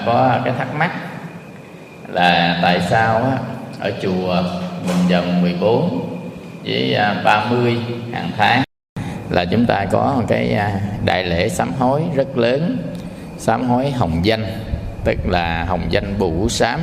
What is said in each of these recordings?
có cái thắc mắc là tại sao á, ở chùa Bình Dần 14 với 30 hàng tháng là chúng ta có một cái đại lễ sám hối rất lớn, sám hối hồng danh, tức là hồng danh Bù Sám.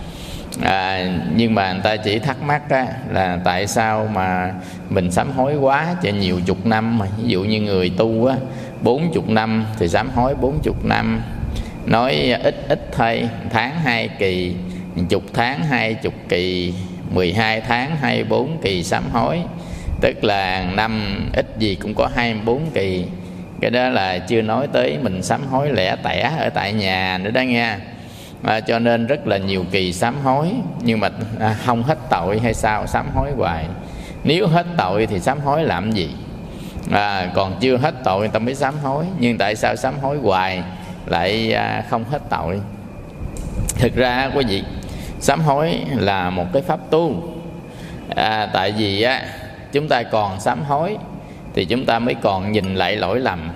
Nhưng mà người ta chỉ thắc mắc á, là tại sao mà mình sám hối quá cho nhiều chục năm, ví dụ như người tu á 40 năm thì sám hối 40 năm, nói ít thôi, tháng 2 kỳ, chục tháng 20 kỳ, 12 tháng 24 kỳ sám hối, tức là năm ít gì cũng có 24 kỳ. Cái đó là chưa nói tới mình sám hối lẻ tẻ ở tại nhà nữa đó nha. Cho nên rất là nhiều kỳ sám hối. Nhưng mà không hết tội hay sao sám hối hoài? Nếu hết tội thì sám hối làm gì? Còn chưa hết tội người ta mới sám hối. Nhưng tại sao sám hối hoài lại không hết tội? Thực ra quý vị, sám hối là một cái pháp tu. Tại vì chúng ta còn sám hối thì chúng ta mới còn nhìn lại lỗi lầm.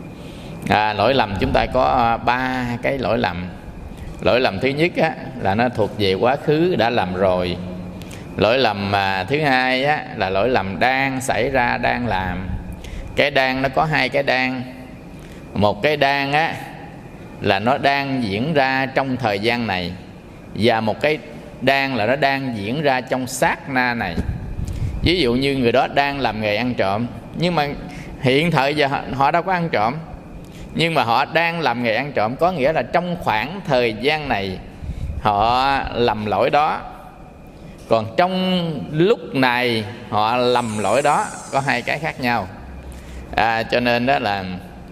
Lỗi lầm chúng ta có 3 cái lỗi lầm. Lỗi lầm thứ nhất là nó thuộc về quá khứ đã làm rồi. Lỗi lầm thứ hai là lỗi lầm đang xảy ra, đang làm. Cái đang nó có 2 cái đang. Một cái đang là nó đang diễn ra trong thời gian này, và một cái đang là nó đang diễn ra trong sát na này. Ví dụ như người đó đang làm nghề ăn trộm, nhưng mà hiện thời giờ họ đâu có ăn trộm, nhưng mà họ đang làm nghề ăn trộm, có nghĩa là trong khoảng thời gian này họ lầm lỗi đó. Còn trong lúc này họ lầm lỗi đó, có 2 cái khác nhau. Cho nên đó là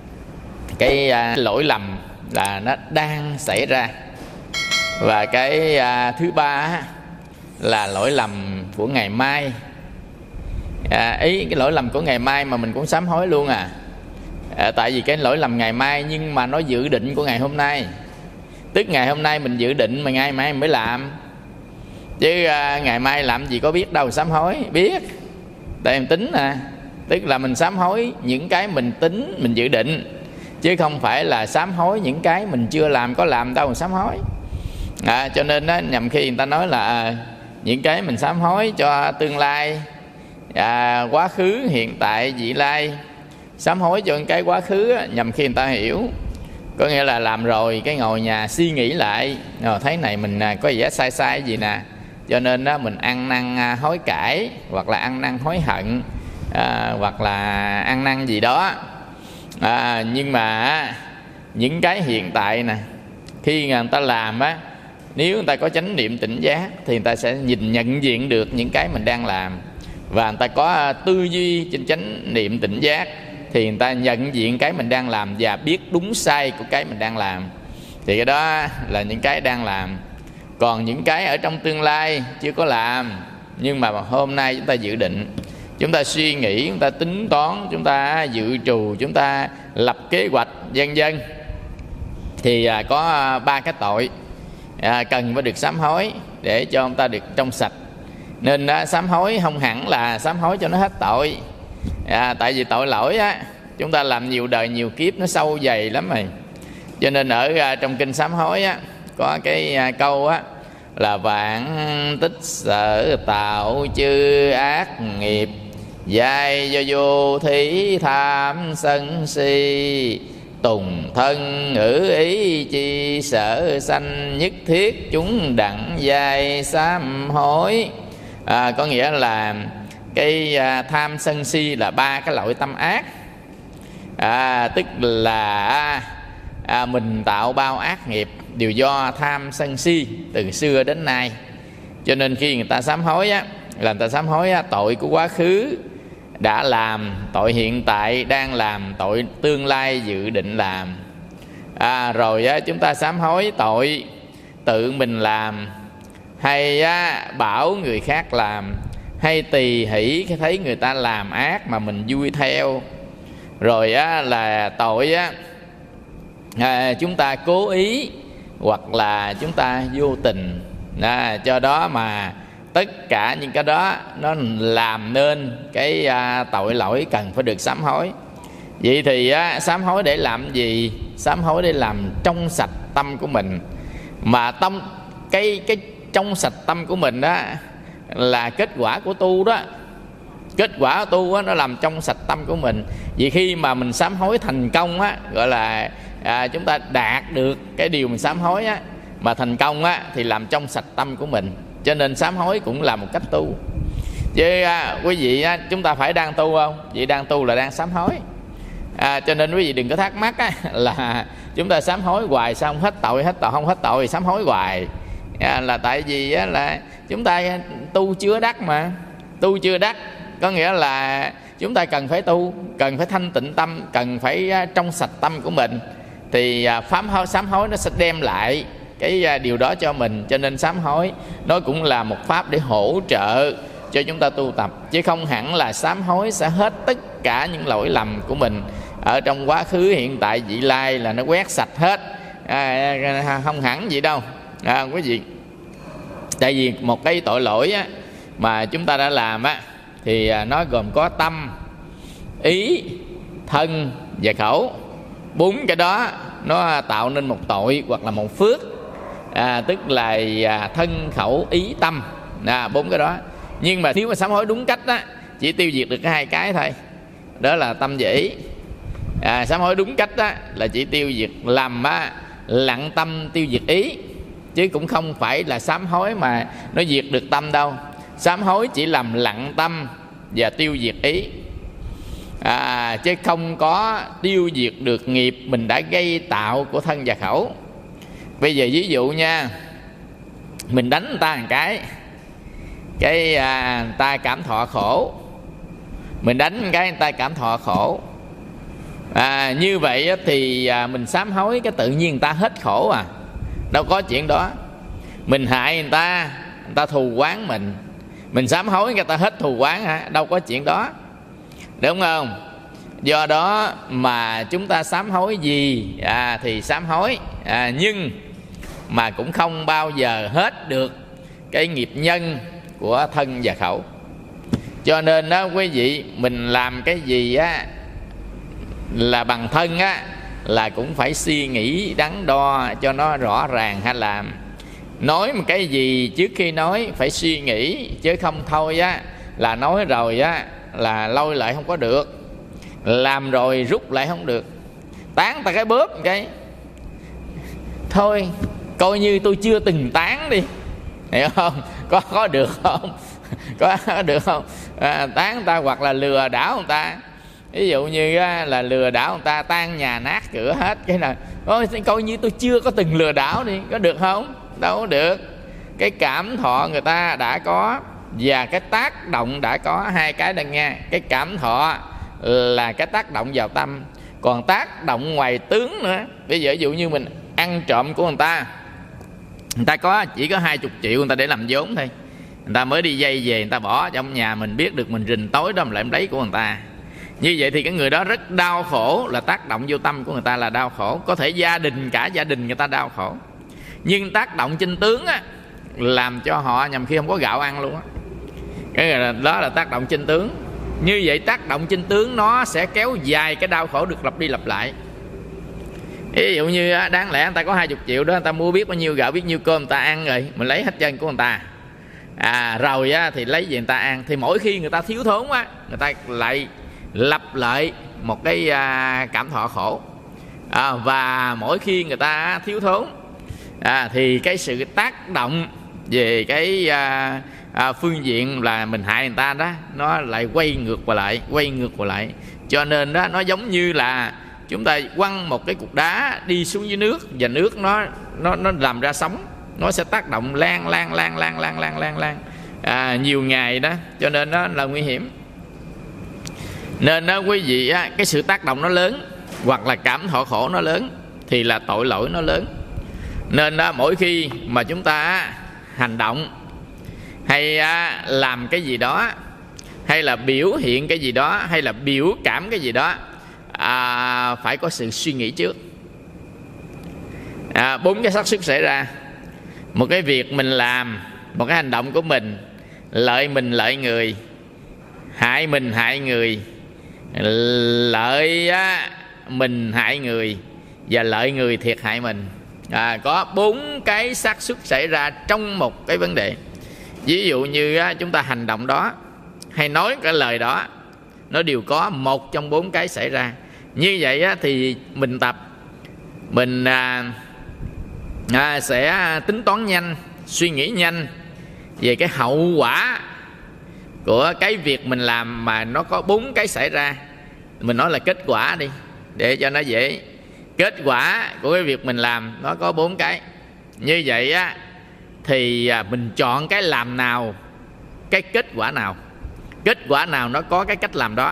cái lỗi lầm là nó đang xảy ra. Và cái thứ ba là lỗi lầm của ngày mai. Cái lỗi lầm của ngày mai mà mình cũng sám hối luôn tại vì cái lỗi lầm ngày mai nhưng mà nó dự định của ngày hôm nay. Tức ngày hôm nay mình dự định mà ngày mai mới làm, chứ ngày mai làm gì có biết đâu sám hối. Biết, tại em tính tức là mình sám hối những cái mình tính, mình dự định, chứ không phải là sám hối những cái mình chưa làm, có làm đâu mà sám hối. Cho nên nhằm khi người ta nói là những cái mình sám hối cho tương lai, quá khứ, hiện tại, vị lai. Sám hối cho cái quá khứ nhằm khi người ta hiểu, có nghĩa là làm rồi cái ngồi nhà suy nghĩ lại, thấy này mình có vẻ sai sai gì nè, cho nên mình ăn năn hối cải, hoặc là ăn năn hối hận, hoặc là ăn năn gì đó. Nhưng mà những cái hiện tại nè, khi người ta làm nếu người ta có chánh niệm tỉnh giác thì người ta sẽ nhận diện được những cái mình đang làm, và người ta có tư duy trên chánh niệm tỉnh giác thì người ta nhận diện cái mình đang làm và biết đúng sai của cái mình đang làm. Thì cái đó là những cái đang làm. Còn những cái ở trong tương lai chưa có làm, nhưng mà hôm nay chúng ta dự định, chúng ta suy nghĩ, chúng ta tính toán, chúng ta dự trù, chúng ta lập kế hoạch vân vân, thì có 3 cái tội cần phải được sám hối để cho chúng ta được trong sạch. Nên sám hối không hẳn là sám hối cho nó hết tội. Tại vì tội lỗi chúng ta làm nhiều đời nhiều kiếp, nó sâu dày lắm rồi. Cho nên ở trong kinh sám hối có cái câu là vạn tích sở tạo chư ác nghiệp, dài do vô thí tham sân si, tùng thân ngữ ý chi sở sanh, nhất thiết chúng đặng dài sám hối. Có nghĩa là cái tham sân si là 3 cái lỗi tâm ác. Tức là mình tạo bao ác nghiệp đều do tham sân si từ xưa đến nay. Cho nên khi người ta sám hối là người ta sám hối tội của quá khứ đã làm, tội hiện tại đang làm, tội tương lai dự định làm. Rồi chúng ta sám hối tội tự mình làm, hay bảo người khác làm, hay tỳ hỷ thấy người ta làm ác mà mình vui theo. Rồi là tội chúng ta cố ý hoặc là chúng ta vô tình. Do đó mà tất cả những cái đó nó làm nên cái tội lỗi cần phải được sám hối. Vậy thì sám hối để làm gì? Sám hối để làm trong sạch tâm của mình, Mà tâm cái trong sạch tâm của mình đó là kết quả của tu đó. Kết quả của tu đó, nó làm trong sạch tâm của mình. Vì khi mà mình sám hối thành công á, gọi là chúng ta đạt được cái điều mình sám hối á, mà thành công á, thì làm trong sạch tâm của mình. Cho nên sám hối cũng là một cách tu. Chứ quý vị á, chúng ta phải đang tu không? Vậy đang tu là đang sám hối. Cho nên quý vị đừng có thắc mắc á, là chúng ta sám hối hoài sao không hết tội, không hết tội thì sám hối hoài. Là tại vì á, là chúng ta tu chưa đắc mà. Tu chưa đắc có nghĩa là chúng ta cần phải tu, cần phải thanh tịnh tâm, cần phải trong sạch tâm của mình, thì sám hối nó sẽ đem lại cái điều đó cho mình. Cho nên sám hối nó cũng là một pháp để hỗ trợ cho chúng ta tu tập, chứ không hẳn là sám hối sẽ hết tất cả những lỗi lầm của mình ở trong quá khứ, hiện tại, vị lai, là nó quét sạch hết. Không hẳn vậy đâu quý vị. Tại vì một cái tội lỗi á, mà chúng ta đã làm á, thì nó gồm có tâm, ý, thân và khẩu. 4 cái đó nó tạo nên một tội hoặc là một phước, tức là thân, khẩu, ý, tâm, 4 cái đó. Nhưng mà nếu mà sám hối đúng cách á, chỉ tiêu diệt được cái 2 cái thôi, đó là tâm và ý. Sám hối đúng cách á, là chỉ tiêu diệt, làm lặng tâm tiêu diệt ý, chứ cũng không phải là sám hối mà nó diệt được tâm đâu. Sám hối chỉ làm lặng tâm và tiêu diệt ý, chứ không có tiêu diệt được nghiệp mình đã gây tạo của thân và khẩu. Bây giờ ví dụ nha, mình đánh người ta một cái người ta cảm thọ khổ. Mình đánh một cái người ta cảm thọ khổ. Như vậy thì mình sám hối cái tự nhiên người ta hết khổ đâu có chuyện đó. Mình hại người ta thù oán mình sám hối người ta hết thù oán đâu có chuyện đó, đúng không? Do đó mà chúng ta sám hối gì thì sám hối, nhưng mà cũng không bao giờ hết được cái nghiệp nhân của thân và khẩu. Cho nên đó quý vị, mình làm cái gì á là bằng thân á, là cũng phải suy nghĩ đắn đo cho nó rõ ràng. Hay làm nói một cái gì trước khi nói phải suy nghĩ, chứ không thôi á là nói rồi á là lôi lại không có được, làm rồi rút lại không được. Tán ta cái bóp một cái thôi, coi như tôi chưa từng tán đi, hiểu không? Có được không? Có được không? Tán ta hoặc là lừa đảo người ta. Ví dụ như là lừa đảo người ta tan nhà nát cửa hết, cái nào coi như tôi chưa có từng lừa đảo đi, có được không? Đâu có được. Cái cảm thọ người ta đã có và cái tác động đã có, 2 cái đây nghe. Cái cảm thọ là cái tác động vào tâm, còn tác động ngoài tướng nữa. Bây giờ ví dụ như mình ăn trộm của người ta có chỉ có 20 triệu người ta để làm vốn thôi, người ta mới đi dây về, người ta bỏ trong nhà, mình biết được mình rình tối đó mình lại lấy của người ta. Như vậy thì cái người đó rất đau khổ, là tác động vô tâm của người ta là đau khổ. Có thể cả gia đình người ta đau khổ, nhưng tác động trên tướng á, làm cho họ nhằm khi không có gạo ăn luôn á. Cái đó là tác động trên tướng. Như vậy tác động trên tướng nó sẽ kéo dài cái đau khổ được lặp đi lặp lại. Ví dụ như đáng lẽ người ta có 20 triệu đó, người ta mua biết bao nhiêu gạo, biết nhiêu cơm, người ta ăn rồi, mình lấy hết chân của người ta. Rồi thì lấy về người ta ăn. Thì mỗi khi người ta thiếu thốn á, người ta lại lặp lại một cái cảm thọ khổ. Và mỗi khi người ta thiếu thốn thì cái sự tác động về cái phương diện là mình hại người ta đó, nó lại quay ngược qua lại. Cho nên đó, nó giống như là chúng ta quăng một cái cục đá đi xuống dưới nước, và nước nó làm ra sóng, nó sẽ tác động lan nhiều ngày đó. Cho nên nó là nguy hiểm. Nên đó quý vị á, cái sự tác động nó lớn, hoặc là cảm thọ khổ nó lớn, thì là tội lỗi nó lớn. Nên đó, mỗi khi mà chúng ta hành động hay làm cái gì đó, hay là biểu hiện cái gì đó, hay là biểu cảm cái gì đó, phải có sự suy nghĩ trước. 4 cái xác suất xảy ra. Một cái việc mình làm, một cái hành động của mình, lợi mình lợi người, hại mình hại người, lợi mình hại người, và lợi người thiệt hại mình. có 4 cái xác suất xảy ra trong một cái vấn đề. Ví dụ như chúng ta hành động đó hay nói cái lời đó, nó đều có một trong 4 cái xảy ra. Như vậy thì mình tập, mình sẽ tính toán nhanh, suy nghĩ nhanh về cái hậu quả của cái việc mình làm mà nó có 4 cái xảy ra. Mình nói là kết quả đi để cho nó dễ. Kết quả của cái việc mình làm nó có 4 cái. Như vậy thì mình chọn cái làm nào, cái kết quả nào. Kết quả nào nó có cái cách làm đó.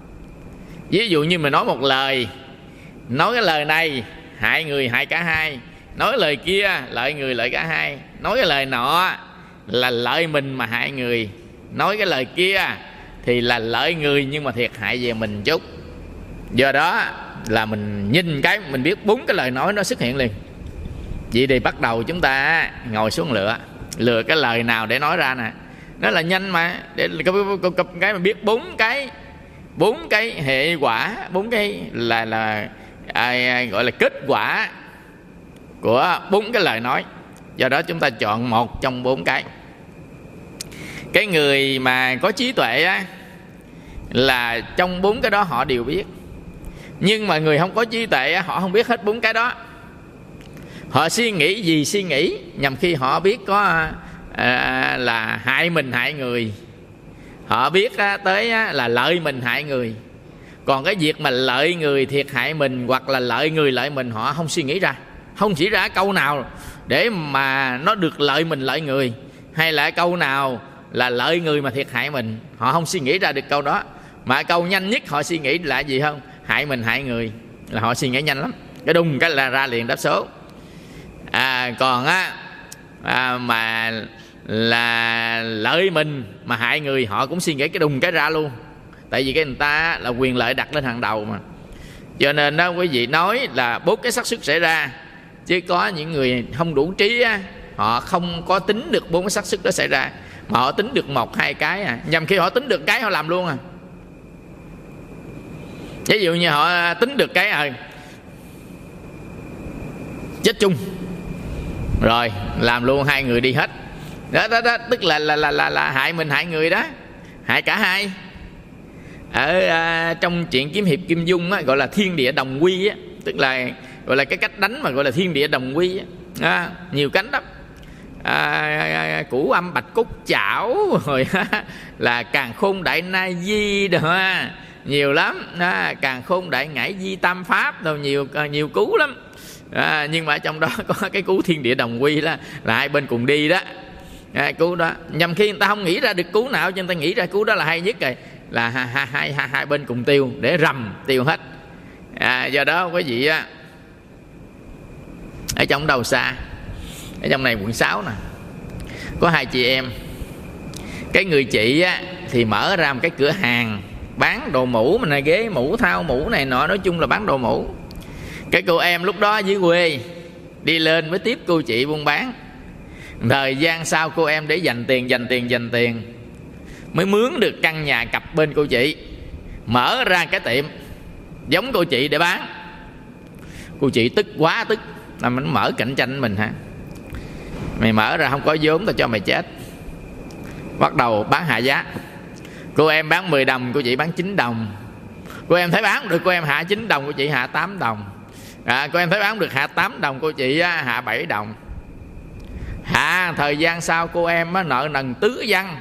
Ví dụ như mình nói một lời, nói cái lời này hại người hại cả hai, nói cái lời kia lợi người lợi cả hai, nói cái lời nọ là lợi mình mà hại người, nói cái lời kia thì là lợi người nhưng mà thiệt hại về mình chút. Do đó là mình nhìn cái mình biết 4 cái lời nói nó xuất hiện liền. Vậy thì bắt đầu chúng ta ngồi xuống lựa cái lời nào để nói ra nè. Nó là nhanh mà, để cái mà biết 4 cái hệ quả, 4 cái là gọi là kết quả của 4 cái lời nói. Do đó chúng ta chọn một trong 4 cái. Cái người mà có trí tuệ là trong 4 cái đó họ đều biết. Nhưng mà người không có trí tuệ họ không biết hết 4 cái đó. Họ suy nghĩ gì suy nghĩ, nhằm khi họ biết có là hại mình hại người, họ biết tới là lợi mình hại người. Còn cái việc mà lợi người thiệt hại mình, hoặc là lợi người lợi mình, họ không suy nghĩ ra. Không chỉ ra câu nào để mà nó được lợi mình lợi người, hay là câu nào là lợi người mà thiệt hại mình. Họ không suy nghĩ ra được câu đó. Mà câu nhanh nhất họ suy nghĩ là gì không? Hại mình hại người là họ suy nghĩ nhanh lắm. Cái đùng cái là ra liền đáp số. Còn mà là lợi mình mà hại người, họ cũng suy nghĩ cái đùng cái ra luôn. Tại vì cái người ta là quyền lợi đặt lên hàng đầu mà. Cho nên đó quý vị nói là 4 cái xác suất xảy ra. Chứ có những người không đủ trí họ không có tính được 4 cái xác suất đó xảy ra, mà họ tính được 1-2 cái nhằm khi họ tính được cái họ làm luôn Ví dụ như họ tính được cái chết chung rồi làm luôn, 2 người đi hết. Đó tức là hại mình hại người đó, hại cả hai. Ở trong truyện kiếm hiệp Kim Dung gọi là thiên địa đồng quy tức là gọi là cái cách đánh mà gọi là thiên địa đồng quy nhiều cánh lắm. Cửu âm bạch cốt chảo rồi là càn khôn đại na di đó, nhiều lắm. Càn khôn đại ngải di tam pháp đâu, nhiều cú lắm. Nhưng mà trong đó có cái cú thiên địa đồng quy là hai bên cùng đi đó. Cú đó nhằm khi người ta không nghĩ ra được cú nào, cho người ta nghĩ ra cú đó là hay nhất rồi, là hai bên cùng tiêu để rầm tiêu hết. Do đó quý vị ở trong đầu xa, ở trong này quận 6 nè, có 2 chị em. Cái người chị thì mở ra một cái cửa hàng bán đồ mũ, mình này ghế mũ, thao mũ này nọ, nói chung là bán đồ mũ. Cái cô em lúc đó dưới quê đi lên mới tiếp cô chị buôn bán. Thời gian sau cô em để dành tiền mới mướn được căn nhà cặp bên cô chị, mở ra cái tiệm giống cô chị để bán. Cô chị tức quá, tức là mình mở cạnh tranh mình hả? Mày mở ra không có vốn tao cho mày chết. Bắt đầu bán hạ giá. Cô em bán 10 đồng, cô chị bán 9 đồng. Cô em thấy bán được, cô em hạ 9 đồng, cô chị hạ 8 đồng. Cô em thấy bán được hạ 8 đồng, cô chị hạ 7 đồng. Thời gian sau cô em nợ nần tứ văng,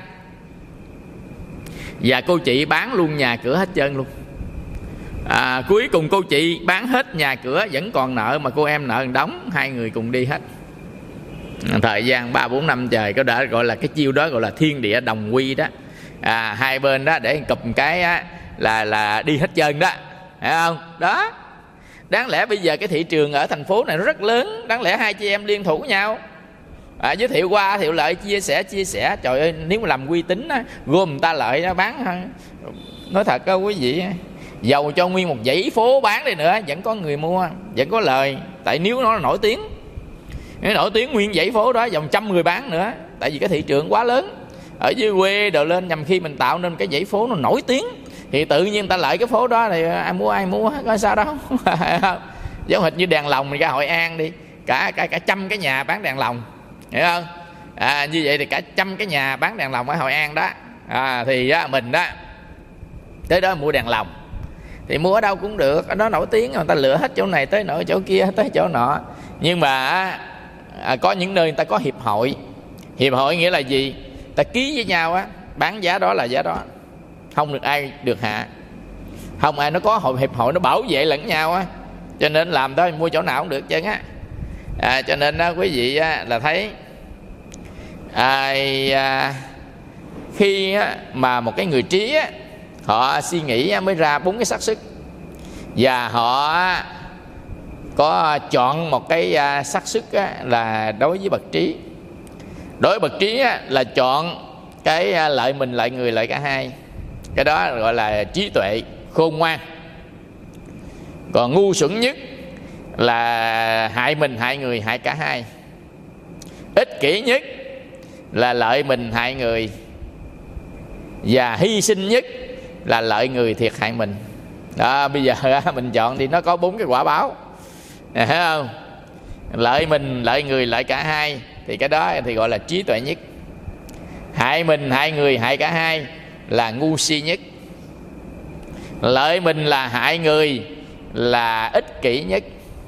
và cô chị bán luôn nhà cửa hết trơn luôn. Cuối cùng cô chị bán hết nhà cửa vẫn còn nợ, mà cô em nợ đóng, 2 người cùng đi hết. Thời gian 3-4 năm trời, có đã gọi là cái chiêu đó gọi là thiên địa đồng quy đó. Hai bên đó để cụp cái là đi hết trơn đó, hiểu không? Đó, đáng lẽ bây giờ cái thị trường ở thành phố này nó rất lớn, đáng lẽ 2 chị em liên thủ nhau, giới thiệu qua thiệu lợi, chia sẻ. Trời ơi, nếu mà làm uy tín gom người ta lợi nó bán. Nói thật đó quý vị, dầu cho nguyên một dãy phố bán đi nữa vẫn có người mua, vẫn có lời. Tại nếu nó nổi tiếng, nguyên dãy phố đó vòng 100 người bán nữa. Tại vì cái thị trường quá lớn. Ở dưới quê đồ lên, nhằm khi mình tạo nên cái dãy phố nó nổi tiếng thì tự nhiên ta lợi cái phố đó thì ai mua có sao đâu. Giống hệt như đèn lồng mình ra Hội An đi, cả 100 cái nhà bán đèn lồng, hiểu không? Như vậy thì cả 100 cái nhà bán đèn lồng ở Hội An đó, thì mình đó tới đó mua đèn lồng. Thì mua ở đâu cũng được, nó nổi tiếng, người ta lựa hết chỗ này tới nổi chỗ kia tới chỗ nọ. Nhưng mà có những nơi người ta có hiệp hội. Hiệp hội nghĩa là gì? Ta ký với nhau á, bán giá đó là giá đó, không được ai được hạ, không ai nó có hiệp hội nó bảo vệ lẫn nhau á, cho nên làm thôi, mua chỗ nào cũng được chứ á. Cho nên quý vị là thấy khi mà một cái người trí họ suy nghĩ mới ra 4 cái xác sức, và họ có chọn một cái xác sức là đối với bậc trí. Đối với bậc trí là chọn cái lợi mình, lợi người, lợi cả hai. Cái đó gọi là trí tuệ khôn ngoan. Còn ngu xuẩn nhất là hại mình, hại người, hại cả hai. Ích kỷ nhất là lợi mình, hại người, và hy sinh nhất là lợi người, thiệt hại mình. Đó, bây giờ mình chọn thì nó có 4 cái quả báo, thấy không? Lợi mình, lợi người, lợi cả hai, thì cái đó thì gọi là trí tuệ nhất. Hại mình, hại người, hại cả hai là ngu si nhất. Lợi mình là hại người là ích kỷ nhất.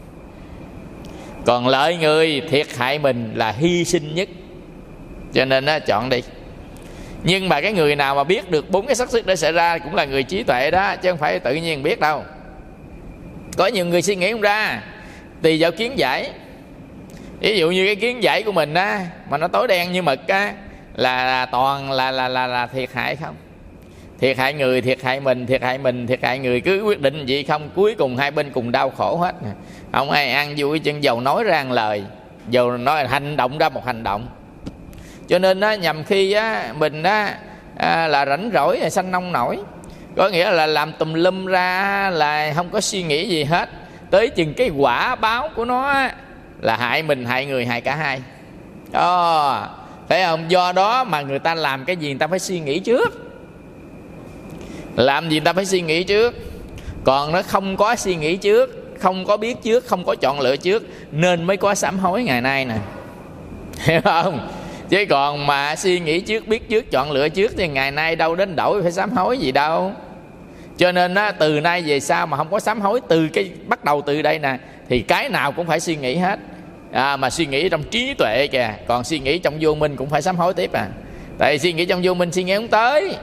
Còn lợi người, thiệt hại mình là hy sinh nhất. Cho nên chọn đi. Nhưng mà cái người nào mà biết được 4 cái xác suất để xảy ra cũng là người trí tuệ đó, chứ không phải tự nhiên biết đâu. Có nhiều người suy nghĩ không ra, tùy vào kiến giải. Ví dụ như cái kiến giải của mình á, mà nó tối đen như mực á, là toàn là thiệt hại không. Thiệt hại người, thiệt hại mình, thiệt hại mình, thiệt hại người, cứ quyết định gì không, cuối cùng hai bên cùng đau khổ hết. Không ai ăn vui chân dầu nói ra lời, dầu nói hành động ra một hành động. Cho nên nhằm khi mình là rảnh rỗi sanh nông nổi, có nghĩa là làm tùm lum ra là không có suy nghĩ gì hết, tới chừng cái quả báo của nó là hại mình, hại người, hại cả hai. Thấy không? Do đó mà người ta làm cái gì người ta phải suy nghĩ trước. Làm gì người ta phải suy nghĩ trước. Còn nó không có suy nghĩ trước, không có biết trước, không có chọn lựa trước, nên mới có sám hối ngày nay nè. Hiểu không? Chứ còn mà suy nghĩ trước, biết trước, chọn lựa trước thì ngày nay đâu đến đổi phải sám hối gì đâu. Cho nên từ nay về sau mà không có sám hối, bắt đầu từ đây nè, thì cái nào cũng phải suy nghĩ hết. Mà suy nghĩ trong trí tuệ kìa. Còn suy nghĩ trong vô minh cũng phải sám hối tiếp Tại vì suy nghĩ trong vô minh suy nghĩ không tới.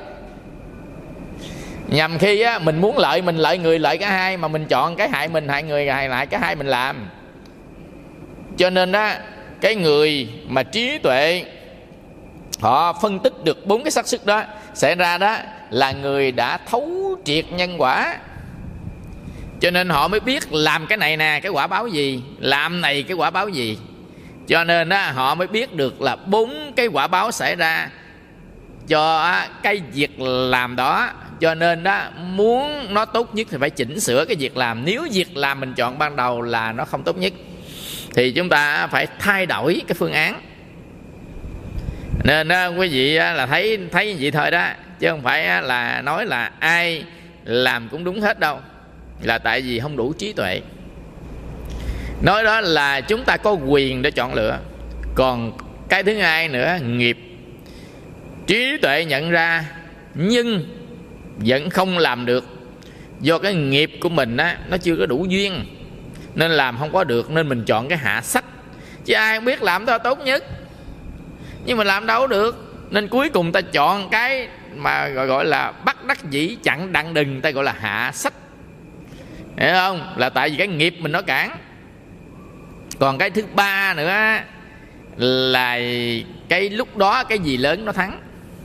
Nhằm khi mình muốn lợi mình, lợi người, lợi cả hai, mà mình chọn cái hại mình, hại người, hại lại cả hai mình làm. Cho nên cái người mà trí tuệ, họ phân tích được 4 cái xác suất đó xảy ra đó, là người đã thấu triệt nhân quả. Cho nên họ mới biết làm cái này nè, cái quả báo gì, làm này cái quả báo gì. Cho nên họ mới biết được là 4 cái quả báo xảy ra cho cái việc làm đó. Cho nên muốn nó tốt nhất thì phải chỉnh sửa cái việc làm. Nếu việc làm mình chọn ban đầu là nó không tốt nhất, thì chúng ta phải thay đổi cái phương án. Nên quý vị là thấy vậy thôi đó, chứ không phải là nói là ai làm cũng đúng hết đâu, là tại vì không đủ trí tuệ. Nói đó là chúng ta có quyền để chọn lựa. Còn cái thứ hai nữa, nghiệp. Trí tuệ nhận ra nhưng vẫn không làm được, do cái nghiệp của mình nó chưa có đủ duyên, nên làm không có được, nên mình chọn cái hạ sách. Chứ ai không biết làm đó tốt nhất, nhưng mà làm đâu được, nên cuối cùng ta chọn cái mà gọi là bắt đắc dĩ chặn đặng đừng, ta gọi là hạ sách. Hiểu không? Là tại vì cái nghiệp mình nó cản. Còn cái thứ ba nữa là cái lúc đó cái gì lớn nó thắng.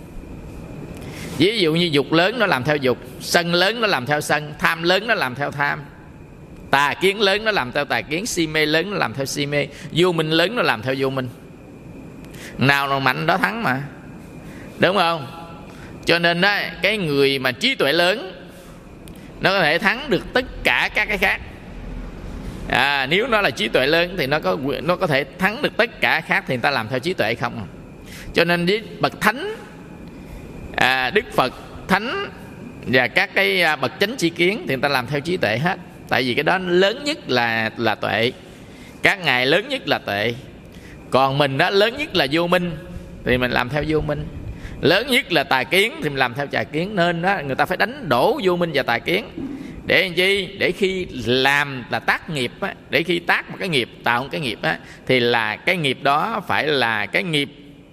Ví dụ như dục lớn nó làm theo dục, sân lớn nó làm theo sân, tham lớn nó làm theo tham, tà kiến lớn nó làm theo tà kiến, si mê lớn nó làm theo si mê, vô minh lớn nó làm theo vô minh. Nào mạnh đó thắng mà, đúng không? Cho nên cái người mà trí tuệ lớn nó có thể thắng được tất cả các cái khác. Nếu nó là trí tuệ lớn thì nó có thể thắng được tất cả khác, thì người ta làm theo trí tuệ không. Cho nên với bậc thánh, Đức Phật, thánh và các cái bậc chánh tri kiến thì người ta làm theo trí tuệ hết. Tại vì cái đó lớn nhất là tuệ. Các ngài lớn nhất là tuệ. Còn mình đó lớn nhất là vô minh, thì mình làm theo vô minh. Lớn nhất là tà kiến thì mình làm theo tà kiến. Nên đó người ta phải đánh đổ vô minh và tà kiến. Để làm chi? Để khi làm là tác nghiệp á, để khi tác một cái nghiệp, tạo một cái nghiệp á, thì là cái nghiệp đó phải là cái nghiệp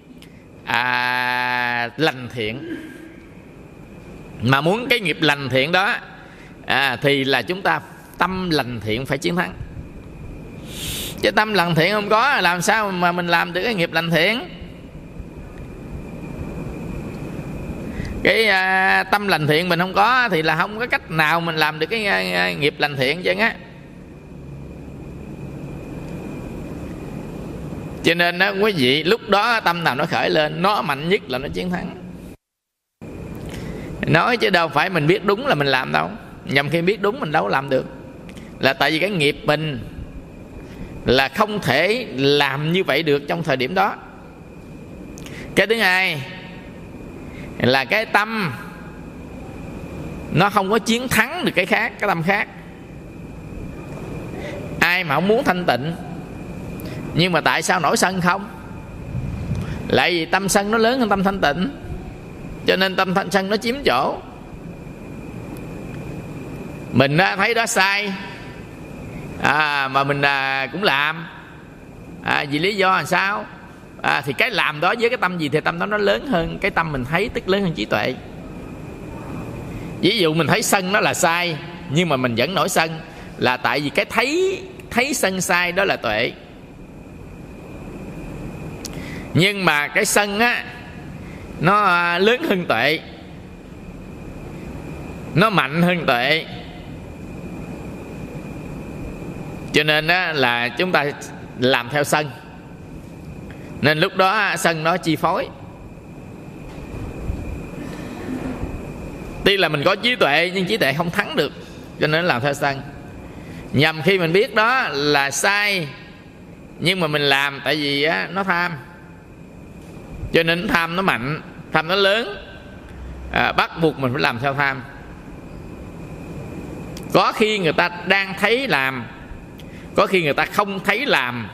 lành thiện. Mà muốn cái nghiệp lành thiện đó thì là chúng ta tâm lành thiện phải chiến thắng. Chứ tâm lành thiện không có, làm sao mà mình làm được cái nghiệp lành thiện? Cái tâm lành thiện mình không có thì là không có cách nào mình làm được cái nghiệp lành thiện chứ á. Cho nên đó quý vị, lúc đó tâm nào nó khởi lên, nó mạnh nhất là nó chiến thắng. Nói chứ đâu phải mình biết đúng là mình làm đâu. Nhằm khi biết đúng mình đâu làm được. Là tại vì cái nghiệp mình là không thể làm như vậy được trong thời điểm đó. Cái thứ hai là cái tâm nó không có chiến thắng được cái khác, cái tâm khác. Ai mà không muốn thanh tịnh, nhưng mà tại sao nổi sân không? Lại vì tâm sân nó lớn hơn tâm thanh tịnh, cho nên tâm thanh sân nó chiếm chỗ. Mình thấy đó sai mà mình cũng làm vì lý do làm sao? Thì cái làm đó với cái tâm gì thì tâm đó nó lớn hơn cái tâm mình thấy, tức lớn hơn trí tuệ. Ví dụ mình thấy sân nó là sai, nhưng mà mình vẫn nổi sân, là tại vì cái thấy sân sai đó là tuệ. Nhưng mà cái sân á, nó lớn hơn tuệ, nó mạnh hơn tuệ. Cho nên á, là chúng ta làm theo sân, nên lúc đó sân nó chi phối. Tuy là mình có trí tuệ, nhưng trí tuệ không thắng được, cho nên làm theo sân. Nhằm khi mình biết đó là sai, nhưng mà mình làm tại vì á, nó tham, cho nên tham nó mạnh, tham nó lớn, bắt buộc mình phải làm theo tham. Có khi người ta đang thấy làm, có khi người ta không thấy làm,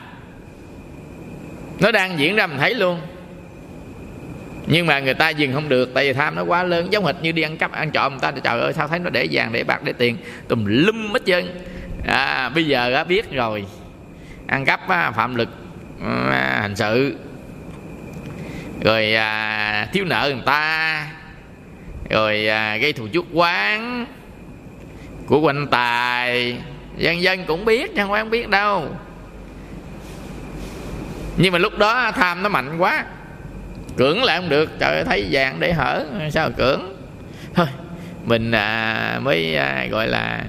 nó đang diễn ra mình thấy luôn, nhưng mà người ta dừng không được, tại vì tham nó quá lớn. Giống hệt như đi ăn cắp, ăn trộm, người ta trời ơi sao thấy nó để vàng, để bạc, để tiền tùm lum hết trơn. Bây giờ biết rồi, ăn cắp phạm luật hình sự, rồi thiếu nợ người ta, rồi gây thù chuốc oán của huynh tài, dân dân cũng biết, chứ không phải không biết đâu. Nhưng mà lúc đó tham nó mạnh quá, cưỡng lại không được. Trời ơi, thấy vàng để hở, sao cưỡng? Thôi mình mới gọi là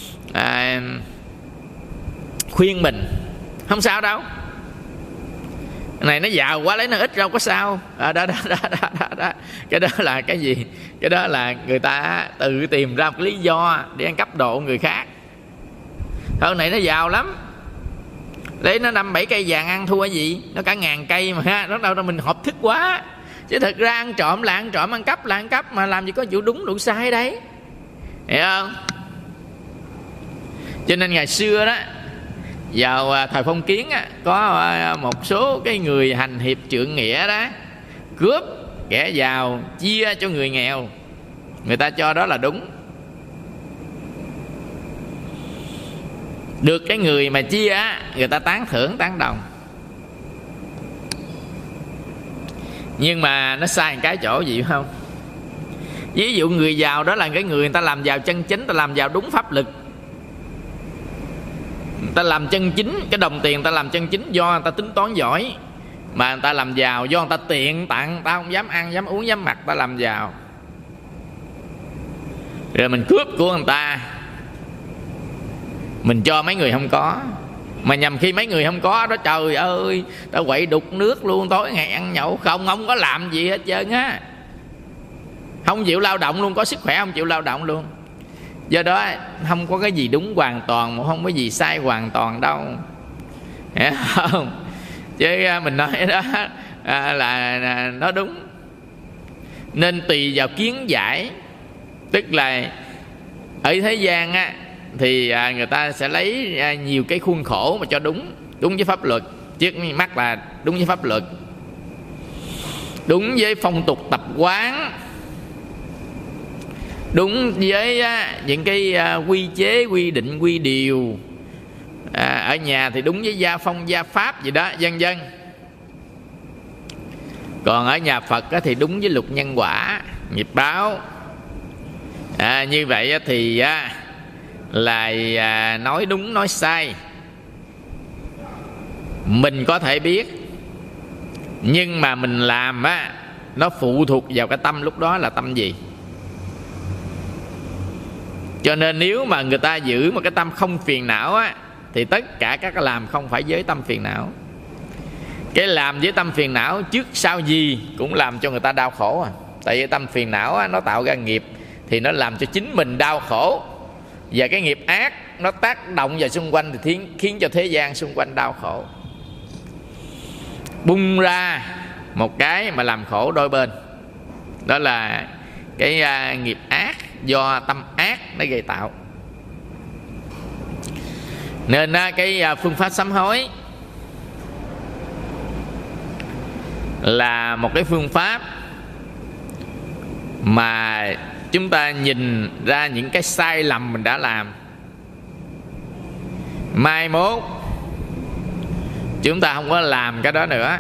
khuyên mình không sao đâu, cái này nó giàu quá lấy nó ít đâu có sao. Đó. Cái đó là cái gì? Cái đó là người ta tự tìm ra một lý do để ăn cắp độ người khác. Thôi này nó giàu lắm, lấy nó 5-7 cây vàng ăn thua cái gì, nó cả 1000 cây mà ha. Nó đâu mình hộp thức quá. Chứ thật ra ăn trộm là ăn trộm, ăn cắp là ăn cắp, mà làm gì có vụ đúng vụ sai đấy, hiểu không? Cho nên ngày xưa đó, vào thời phong kiến á, có một số cái người hành hiệp trượng nghĩa đó, cướp kẻ giàu chia cho người nghèo, người ta cho đó là đúng. Được cái người mà chia á, người ta tán thưởng, tán đồng. Nhưng mà nó sai một cái chỗ gì không? Ví dụ người giàu đó là cái người ta làm giàu chân chính, ta làm giàu đúng pháp lực, ta làm chân chính, cái đồng tiền người ta làm chân chính do người ta tính toán giỏi, mà người ta làm giàu do người ta tiện tặng, ta không dám ăn, dám uống, dám mặc, ta làm giàu. Rồi mình cướp của người ta, mình cho mấy người không có. Mà nhằm khi mấy người không có đó, trời ơi, ta quậy đục nước luôn, tối ngày ăn nhậu không có làm gì hết trơn á, không chịu lao động luôn, có sức khỏe không chịu lao động luôn. Do đó không có cái gì đúng hoàn toàn, mà không có gì sai hoàn toàn đâu, hiểu không? Chứ mình nói đó là nó đúng. Nên tùy vào kiến giải. Tức là ở thế gian á, thì người ta sẽ lấy nhiều cái khuôn khổ mà cho đúng. đúng với pháp luật, trước mắt là đúng với pháp luật, đúng với phong tục tập quán, đúng với những cái quy chế, quy định, quy điều. Ở nhà thì đúng với gia phong, gia pháp gì đó, vân vân. Còn ở nhà Phật thì đúng với luật nhân quả, nghiệp báo. Như vậy thì là nói đúng nói sai mình có thể biết, nhưng mà mình làm nó phụ thuộc vào cái tâm lúc đó là tâm gì. Cho nên nếu mà người ta giữ một cái tâm không phiền não thì tất cả các cái làm không phải với tâm phiền não. Cái làm với tâm phiền não trước sau gì cũng làm cho người ta đau khổ. Tại vì tâm phiền não nó tạo ra nghiệp thì nó làm cho chính mình đau khổ, và cái nghiệp ác nó tác động vào xung quanh thì khiến cho thế gian xung quanh đau khổ. Bung ra một cái mà làm khổ đôi bên, đó là cái nghiệp ác do tâm ác nó gây tạo. Nên cái phương pháp sám hối là một cái phương pháp mà chúng ta nhìn ra những cái sai lầm mình đã làm. Mai mốt chúng ta không có làm cái đó nữa,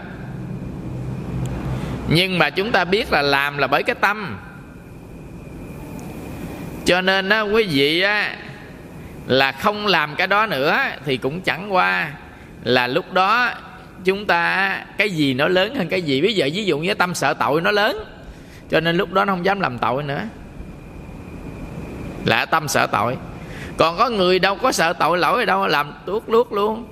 nhưng mà chúng ta biết là làm là bởi cái tâm. Cho nên quý vị là không làm cái đó nữa thì cũng chẳng qua là lúc đó chúng ta cái gì nó lớn hơn cái gì. Bây giờ ví dụ như tâm sợ tội nó lớn, cho nên lúc đó nó không dám làm tội nữa, là tâm sợ tội. Còn có người đâu có sợ tội lỗi gì đâu, làm tuốt luốt luôn.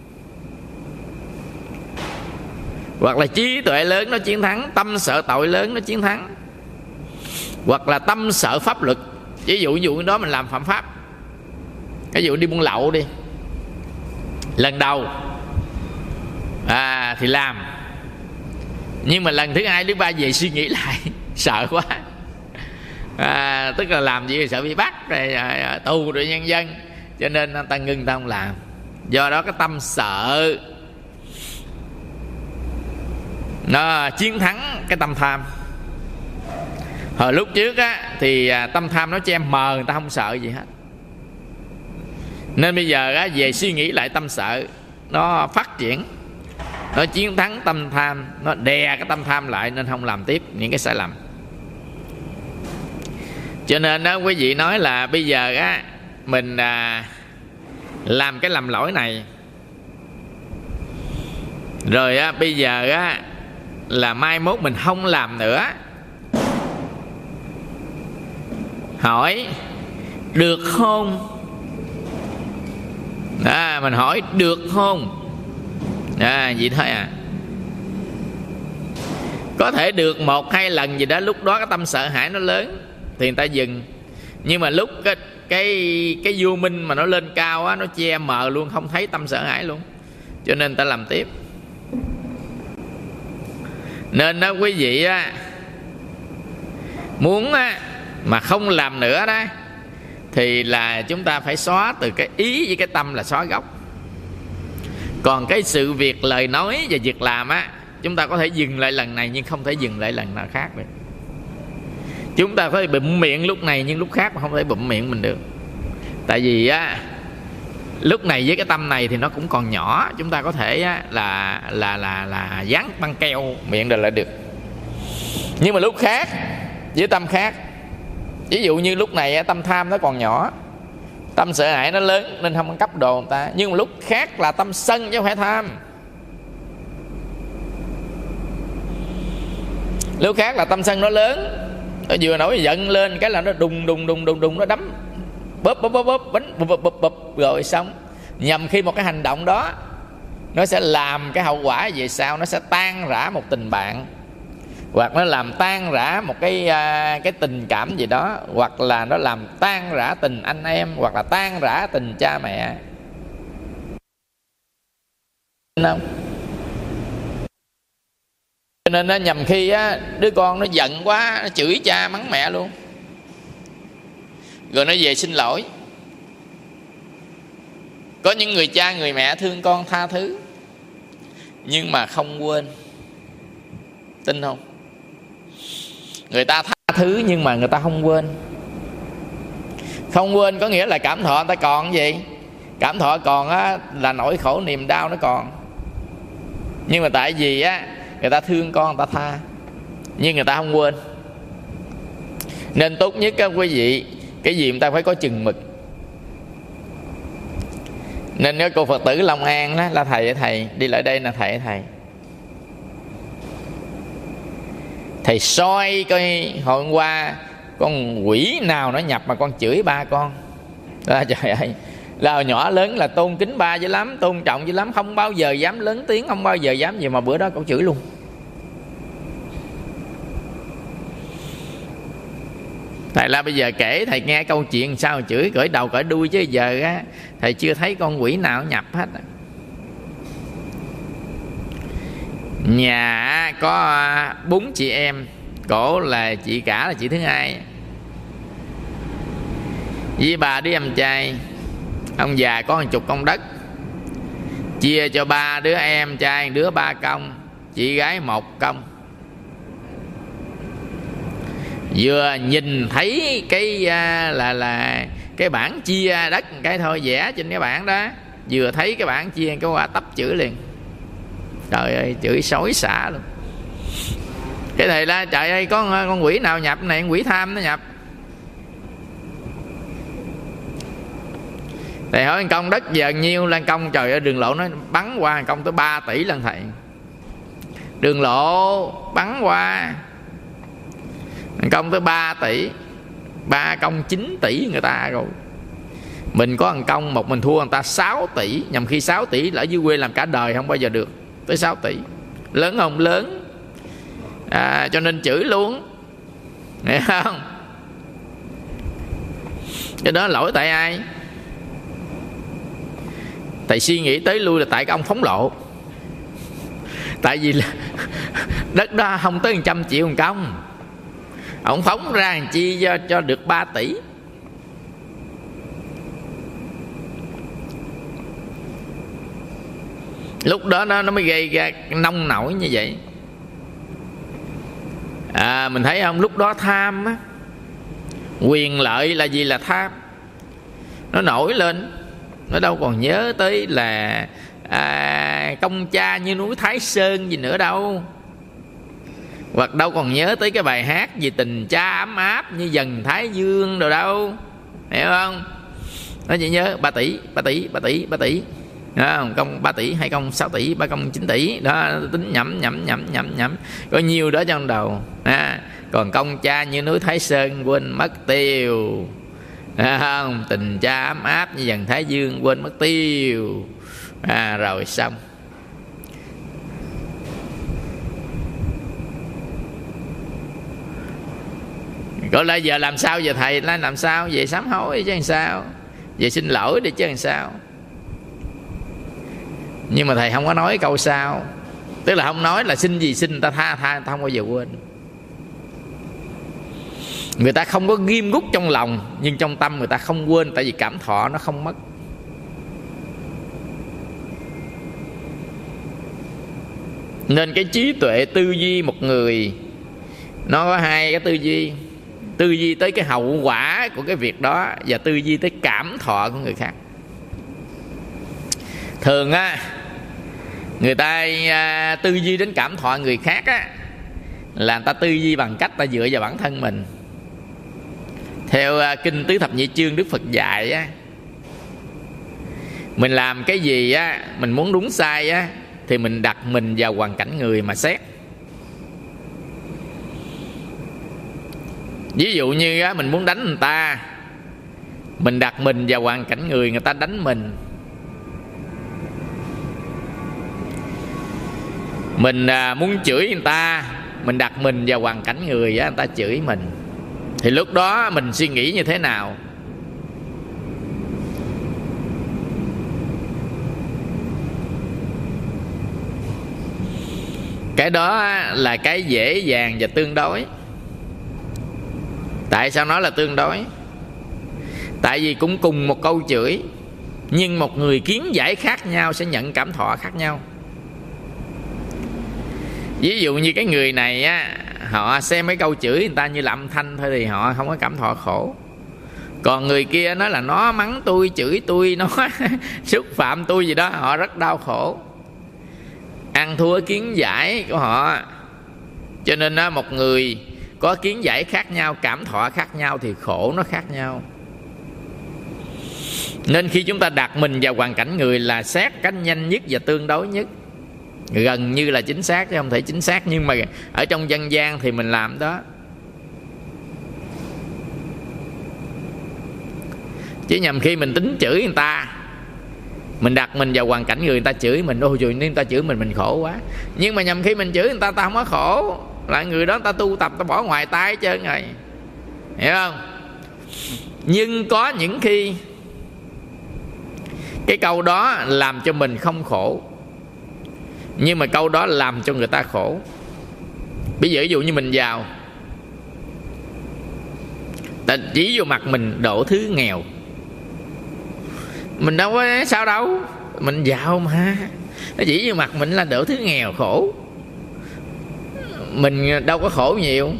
Hoặc là trí tuệ lớn nó chiến thắng, tâm sợ tội lớn nó chiến thắng. Hoặc là tâm sợ pháp luật. Ví dụ đó mình làm phạm pháp, ví dụ đi buôn lậu đi, lần đầu thì làm, nhưng mà lần thứ hai thứ ba về suy nghĩ lại sợ quá. Tức là làm gì sợ bị bắt rồi tù rồi nhân dân, cho nên ta ngưng, ta không làm. Do đó cái tâm sợ nó chiến thắng cái tâm tham. Hồi lúc trước thì tâm tham nó che mờ, người ta không sợ gì hết. Nên bây giờ về suy nghĩ lại tâm sợ, nó phát triển, nó chiến thắng tâm tham, nó đè cái tâm tham lại, nên không làm tiếp những cái sai lầm. Cho nên đó quý vị nói là bây giờ mình làm cái lầm lỗi này, rồi bây giờ là mai mốt mình không làm nữa. Hỏi được không? Mình hỏi được không? Vậy thôi Có thể được 1-2 lần gì đó, lúc đó cái tâm sợ hãi nó lớn thì người ta dừng. Nhưng mà lúc cái vô minh mà nó lên cao nó che mờ luôn, không thấy tâm sợ hãi luôn, cho nên người ta làm tiếp. Nên đó quý vị muốn mà không làm nữa đó, thì là chúng ta phải xóa từ cái ý với cái tâm, là xóa gốc. Còn cái sự việc, lời nói và việc làm chúng ta có thể dừng lại lần này, nhưng không thể dừng lại lần nào khác được. Chúng ta có thể bụm miệng lúc này, nhưng lúc khác mà không thể bụm miệng mình được. Tại vì lúc này với cái tâm này thì nó cũng còn nhỏ, chúng ta có thể là dán băng keo miệng rồi lại được. Nhưng mà lúc khác với tâm khác, ví dụ như lúc này tâm tham nó còn nhỏ, tâm sợ hãi nó lớn nên không ăn cắp đồ người ta. Nhưng mà lúc khác là tâm sân chứ không phải tham. Lúc khác là tâm sân nó lớn, nó vừa nổi giận lên cái là nó đùng nó đấm bóp bánh bóp rồi xong. Nhằm khi một cái hành động đó nó sẽ làm cái hậu quả về sau, nó sẽ tan rã một tình bạn, hoặc nó làm tan rã một cái tình cảm gì đó, hoặc là nó làm tan rã tình anh em, hoặc là tan rã tình cha mẹ. Không? Cho nên nó nhằm khi đứa con nó giận quá, nó chửi cha mắng mẹ luôn, rồi nó về xin lỗi. Có những người cha người mẹ thương con tha thứ, nhưng mà không quên. Tin không? Người ta tha thứ nhưng mà người ta không quên. Không quên có nghĩa là cảm thọ người ta còn cái gì? Cảm thọ còn á, là nỗi khổ niềm đau nó còn. Nhưng mà tại vì á, người ta thương con người ta tha, nhưng người ta không quên. Nên tốt nhất á quý vị, cái gì người ta phải có chừng mực. Nên cái cô Phật tử Long An đó là thầy ơi thầy, đi lại đây là thầy ơi thầy, thầy soi coi hồi hôm qua con quỷ nào nó nhập mà con chửi ba con. Đó, trời ơi, là nhỏ lớn là tôn kính ba dữ lắm, tôn trọng dữ lắm, không bao giờ dám lớn tiếng, không bao giờ dám gì, mà bữa đó con chửi luôn. Tại là bây giờ kể thầy nghe câu chuyện sao chửi cởi đầu cởi đuôi, chứ giờ á thầy chưa thấy con quỷ nào nhập hết. Nhà có 4 chị em, cổ là chị cả là chị thứ hai, với 3 đứa em trai. Ông già có 10 công đất, chia cho 3 đứa em trai, đứa 3 công, chị gái 1 công. Vừa nhìn thấy cái là cái bảng chia đất cái thôi, vẽ trên cái bảng đó, vừa thấy cái bảng chia cái qua tấp chửi liền. Trời ơi, chửi xối xả luôn. Cái thầy la trời ơi, có con quỷ nào nhập này, con quỷ tham nó nhập. Thầy hỏi công đất giờ nhiêu lan công, trời ơi đường lộ nó bắn qua công tới 3 tỷ lần thầy. Đường lộ bắn qua công tới 3 tỷ, 3 công 9 tỷ người ta rồi. Mình có một công một mình thua người ta 6 tỷ, nhằm khi 6 tỷ ở dưới quê làm cả đời không bao giờ được tới 6 tỷ. Lớn không? Lớn. Cho nên chửi luôn, hiểu không? Cái đó lỗi tại ai? Thầy suy nghĩ tới lui là tại cái ông phóng lộ. Tại vì là đất đó không tới 100 triệu một công, ông phóng ra làm chi cho được 3 tỷ. Lúc đó nó mới gây ra nông nổi như vậy. Mình thấy không, lúc đó tham á, quyền lợi là gì? Là tham. Nó nổi lên, nó đâu còn nhớ tới là công cha như núi Thái Sơn gì nữa đâu, hoặc đâu còn nhớ tới cái bài hát gì tình cha ấm áp như dần Thái Dương đâu đâu, hiểu không? Nó chỉ nhớ 3 tỷ, 3 tỷ, 3 tỷ, 3 tỷ. Công 3 tỷ, 2 công 6 tỷ, 3 công 9 tỷ. Đó, tính nhẩm có nhiều đó trong đầu. Còn công cha như núi Thái Sơn quên mất tiêu, không? Tình cha ấm áp như dần Thái Dương quên mất tiêu. Rồi xong. Gọi là giờ làm sao? Giờ thầy là làm sao? Về sám hối chứ làm sao? Về xin lỗi đi chứ làm sao? Nhưng mà thầy không có nói câu sau. Tức là không nói là xin gì xin, người ta tha người ta không bao giờ quên. Người ta không có ghim gút trong lòng, nhưng trong tâm người ta không quên. Tại vì cảm thọ nó không mất. Nên cái trí tuệ tư duy một người nó có hai cái tư duy. Tư duy tới cái hậu quả của cái việc đó, và tư duy tới cảm thọ của người khác. Thường á, người ta tư duy đến cảm thọ người khác á, là người ta tư duy bằng cách ta dựa vào bản thân mình. Theo kinh Tứ Thập Nhị Chương Đức Phật dạy á, mình làm cái gì á, mình muốn đúng sai á, thì mình đặt mình vào hoàn cảnh người mà xét. Ví dụ như á, mình muốn đánh người ta, mình đặt mình vào hoàn cảnh người ta đánh mình. Mình muốn chửi người ta, mình đặt mình vào hoàn cảnh người ta chửi mình. Thì lúc đó mình suy nghĩ như thế nào? Cái đó là cái dễ dàng và tương đối. Tại sao nói là tương đối? Tại vì cũng cùng một câu chửi, nhưng một người kiến giải khác nhau sẽ nhận cảm thọ khác nhau. Ví dụ như cái người này á, họ xem mấy câu chửi người ta như là âm thanh thôi thì họ không có cảm thọ khổ. Còn người kia nói là nó mắng tôi, chửi tôi, nó xúc phạm tôi gì đó, họ rất đau khổ. Ăn thua kiến giải của họ. Cho nên á, một người có kiến giải khác nhau, cảm thọ khác nhau thì khổ nó khác nhau. Nên khi chúng ta đặt mình vào hoàn cảnh người là xét cách nhanh nhất và tương đối nhất, gần như là chính xác chứ không thể chính xác, nhưng mà ở trong dân gian thì mình làm đó. Chứ nhầm khi mình tính chửi người ta, mình đặt mình vào hoàn cảnh người ta chửi mình, ôi trời, nếu người ta chửi mình khổ quá. Nhưng mà nhầm khi mình chửi người ta, ta không có khổ, là người đó ta tu tập, ta bỏ ngoài tay hết trơn rồi, hiểu không? Nhưng có những khi cái câu đó làm cho mình không khổ, nhưng mà câu đó làm cho người ta khổ. Bây giờ ví dụ như mình giàu, ta chỉ vô mặt mình đổ thứ nghèo, mình đâu có sao đâu, mình giàu mà. Nó chỉ vô mặt mình là đổ thứ nghèo khổ, mình đâu có khổ nhiều.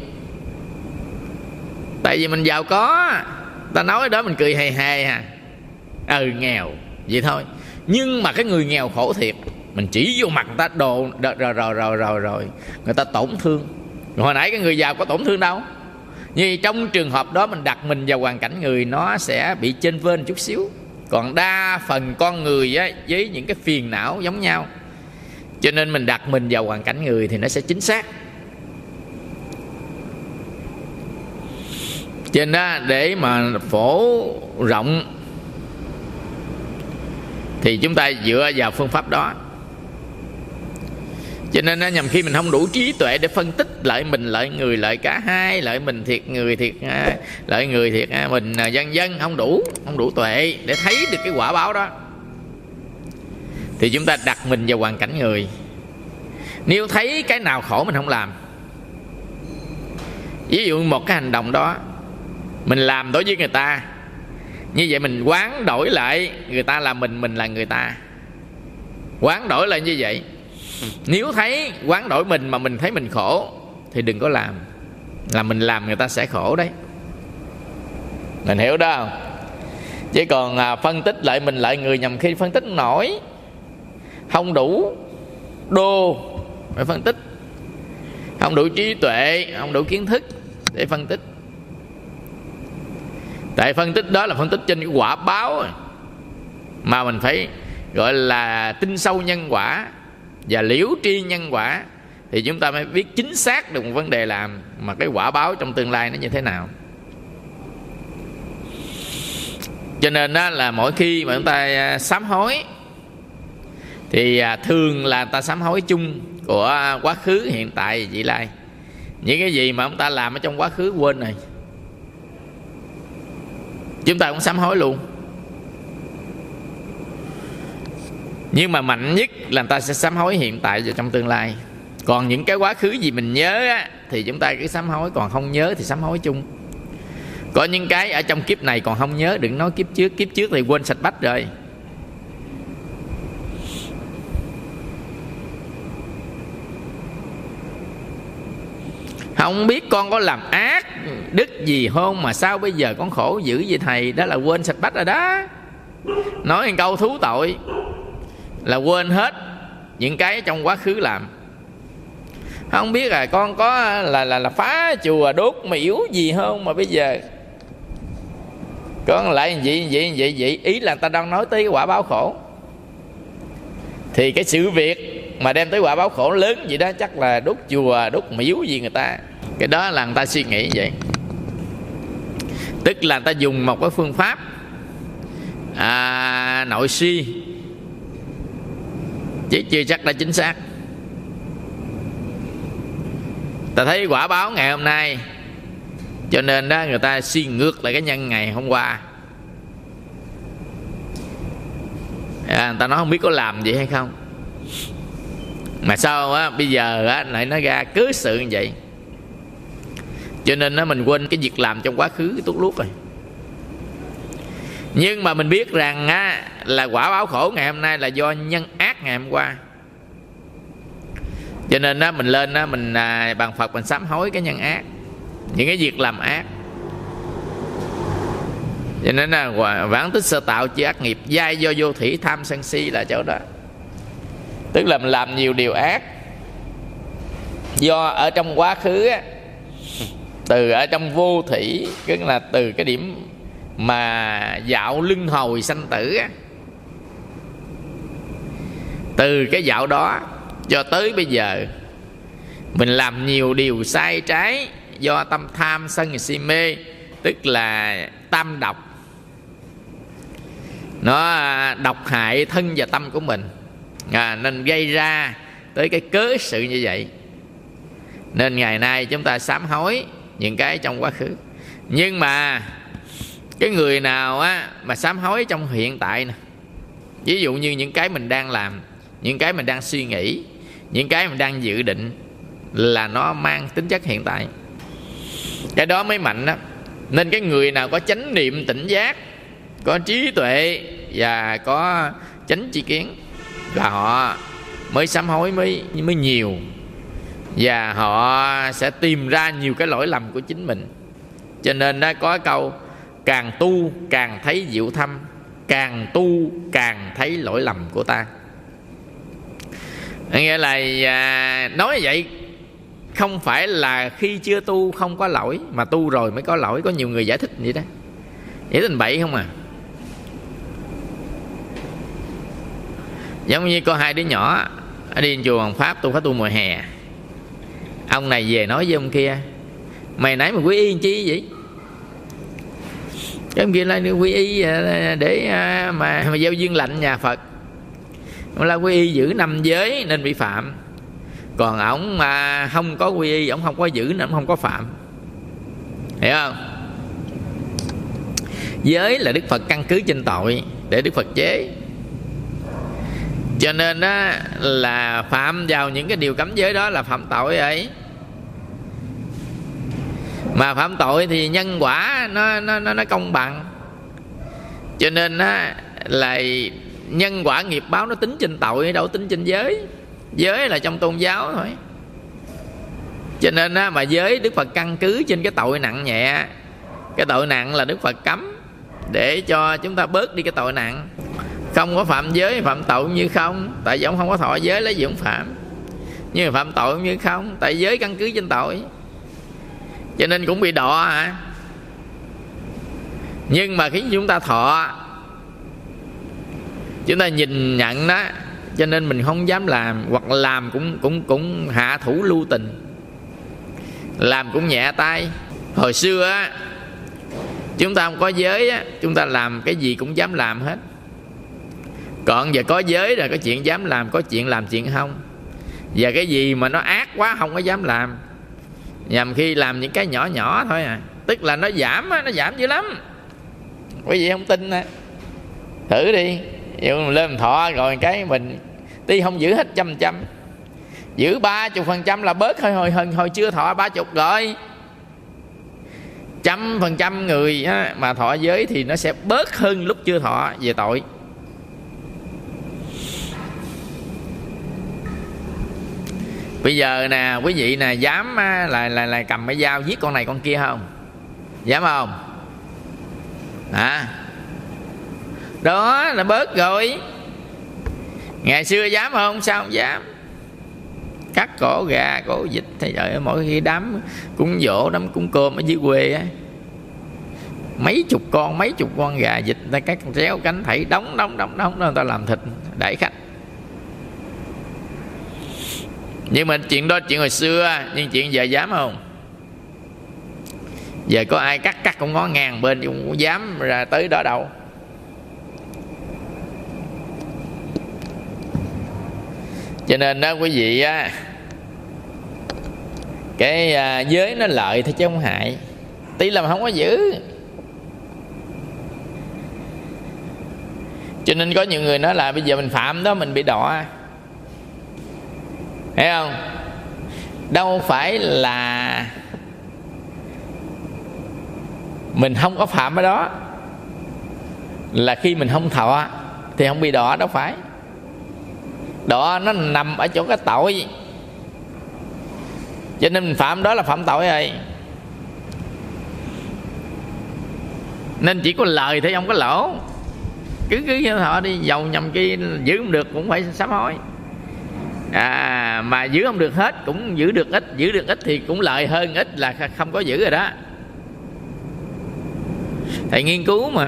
Tại vì mình giàu có, ta nói đó mình cười hề hề à, nghèo vậy thôi. Nhưng mà cái người nghèo khổ thiệt, mình chỉ vô mặt người ta đồ rồi người ta tổn thương. Hồi nãy cái người giàu có tổn thương đâu. Như trong trường hợp đó mình đặt mình vào hoàn cảnh người, nó sẽ bị chênh vênh chút xíu. Còn đa phần con người á, với những cái phiền não giống nhau, cho nên mình đặt mình vào hoàn cảnh người thì nó sẽ chính xác. Cho nên đó, để mà phổ rộng thì chúng ta dựa vào phương pháp đó. Cho nên nhằm khi mình không đủ trí tuệ để phân tích lợi mình, lợi người, lợi cả hai, lợi mình thiệt người thiệt, lợi người thiệt mình, vân vân, không đủ tuệ để thấy được cái quả báo đó, thì chúng ta đặt mình vào hoàn cảnh người. Nếu thấy cái nào khổ mình không làm. Ví dụ một cái hành động đó mình làm đối với người ta, như vậy mình hoán đổi lại người ta là mình là người ta, hoán đổi lại như vậy. Nếu thấy hoán đổi mình mà mình thấy mình khổ thì đừng có làm, là mình làm người ta sẽ khổ đấy. Mình hiểu đó không? Chứ còn phân tích lại mình lại người, nhằm khi phân tích nổi, không đủ đô phải phân tích, không đủ trí tuệ, không đủ kiến thức để phân tích. Tại phân tích đó là phân tích trên cái quả báo, mà mình phải gọi là tin sâu nhân quả và liễu tri nhân quả, thì chúng ta mới biết chính xác được một vấn đề làm, mà cái quả báo trong tương lai nó như thế nào. Cho nên đó là mỗi khi mà chúng ta sám hối thì thường là ta sám hối chung của quá khứ, hiện tại và vị lai. Những cái gì mà chúng ta làm ở trong quá khứ quên rồi, chúng ta cũng sám hối luôn. Nhưng mà mạnh nhất là người ta sẽ sám hối hiện tại và trong tương lai. Còn những cái quá khứ gì mình nhớ á, thì chúng ta cứ sám hối, còn không nhớ thì sám hối chung. Có những cái ở trong kiếp này còn không nhớ, đừng nói kiếp trước thì quên sạch bách rồi. Không biết con có làm ác đức gì không mà sao bây giờ con khổ dữ vậy thầy, đó là quên sạch bách rồi đó. Nói một câu thú tội là quên hết những cái trong quá khứ làm. Không biết là con có là phá chùa đốt miễu gì không mà bây giờ con lại vậy. Ý là ta đang nói tới cái quả báo khổ. Thì cái sự việc mà đem tới quả báo khổ lớn vậy đó, chắc là đốt chùa đốt miễu gì người ta. Cái đó là người ta suy nghĩ vậy. Tức là người ta dùng một cái phương pháp nội suy, chứ chưa chắc đã chính xác. Ta thấy quả báo ngày hôm nay, cho nên đó người ta suy ngược lại cái nhân ngày hôm qua. Người ta nói không biết có làm vậy hay không, mà sao á bây giờ á lại nói ra cứ sự như vậy. Cho nên á mình quên cái việc làm trong quá khứ tốt luốt rồi. Nhưng mà mình biết rằng á là quả báo khổ ngày hôm nay là do nhân ác ngày hôm qua. Cho nên đó, mình lên đó, mình bằng Phật mình sám hối cái nhân ác, những cái việc làm ác. Cho nên là vãng tích sơ tạo chư ác nghiệp, giai do vô thủy tham sân si là chỗ đó. Tức là mình làm nhiều điều ác do ở trong quá khứ á, từ ở trong vô thủy, tức là từ cái điểm mà dạo luân hồi sanh tử á, từ cái dạo đó cho tới bây giờ mình làm nhiều điều sai trái do tâm tham sân si mê, tức là tam độc, nó độc hại thân và tâm của mình, nên gây ra tới cái cớ sự như vậy. Nên ngày nay chúng ta sám hối những cái trong quá khứ. Nhưng mà cái người nào á mà sám hối trong hiện tại nè, ví dụ như những cái mình đang làm, những cái mình đang suy nghĩ, những cái mình đang dự định, là nó mang tính chất hiện tại, cái đó mới mạnh đó. Nên cái người nào có chánh niệm tỉnh giác, có trí tuệ và có chánh tri kiến là họ mới sám hối mới nhiều, và họ sẽ tìm ra nhiều cái lỗi lầm của chính mình. Cho nên đó có câu càng tu càng thấy diệu thâm, càng tu càng thấy lỗi lầm của ta. Nghĩa là nói vậy không phải là khi chưa tu không có lỗi, mà tu rồi mới có lỗi. Có nhiều người giải thích vậy đó, giải thích bậy không à. Giống như có hai đứa nhỏ đi chùa Hoàng Pháp tu, phải tu mùa hè. Ông này về nói với ông kia: mày nãy mày quy y chi vậy? Cái ông kia nói: quy y để mà gieo duyên lành nhà Phật. Ông là quy y giữ 5 giới nên bị phạm, còn ổng mà không có quy y, ổng không có giữ nên ổng không có phạm. Hiểu không? Giới là Đức Phật căn cứ trên tội để Đức Phật chế. Cho nên đó là phạm vào những cái điều cấm giới đó là phạm tội ấy. Mà phạm tội thì nhân quả nó công bằng. Cho nên á là nhân quả nghiệp báo nó tính trên tội, đâu tính trên giới. Giới là trong tôn giáo thôi. Cho nên á, mà giới Đức Phật căn cứ trên cái tội nặng nhẹ. Cái tội nặng là Đức Phật cấm để cho chúng ta bớt đi cái tội nặng. Không có phạm giới phạm tội như không, tại vì ông không có thọ giới lấy gì ông phạm. Nhưng mà phạm tội như không, tại giới căn cứ trên tội, cho nên cũng bị đọa hả. Nhưng mà khi chúng ta thọ, chúng ta nhìn nhận đó, cho nên mình không dám làm, hoặc làm cũng hạ thủ lưu tình, làm cũng nhẹ tay. Hồi xưa á, chúng ta không có giới á, chúng ta làm cái gì cũng dám làm hết. Còn giờ có giới rồi, có chuyện dám làm, có chuyện làm chuyện không. Và cái gì mà nó ác quá không có dám làm, nhằm khi làm những cái nhỏ nhỏ thôi à. Tức là nó giảm á, nó giảm dữ lắm. Quý vị không tin á, thử đi. Ví mình lên mình thọ rồi cái mình tuy không giữ hết 100%, giữ 30% là bớt hồi chưa thọ 30 rồi. 100% người á, mà thọ giới thì nó sẽ bớt hơn lúc chưa thọ về tội. Bây giờ nè quý vị nè, dám là cầm cái dao giết con này con kia không? Dám không? Hả? Đó là bớt rồi. Ngày xưa dám không? Sao không dám? Cắt cổ gà, cổ vịt. Thì trời ơi, mỗi khi đám cúng giỗ, đám cúng cơm ở dưới quê á, mấy chục con gà vịt, người ta cắt réo cánh thảy đóng đó, người ta làm thịt đãi khách. Nhưng mà chuyện đó chuyện hồi xưa, nhưng chuyện giờ dám không? Giờ có ai cắt con ngó ngang bên cũng dám ra tới đó đâu. Cho nên đó quý vị á, cái giới nó lợi thôi chứ không hại. Tí là mà không có giữ. Cho nên có nhiều người nói là bây giờ mình phạm đó mình bị đọa. Thấy không? Đâu phải là mình không có phạm ở đó là khi mình không thọ thì không bị đọa, đâu phải. Đọa nó nằm ở chỗ cái tội. cho nên mình phạm đó là phạm tội rồi. Nên chỉ có lời thôi, không có lỗ. Cứ như họ đi, giàu nhầm kia giữ không được cũng phải sám hối. Mà giữ không được hết cũng giữ được ít. Giữ được ít thì cũng lợi hơn ít là không có giữ rồi đó. Thầy nghiên cứu mà.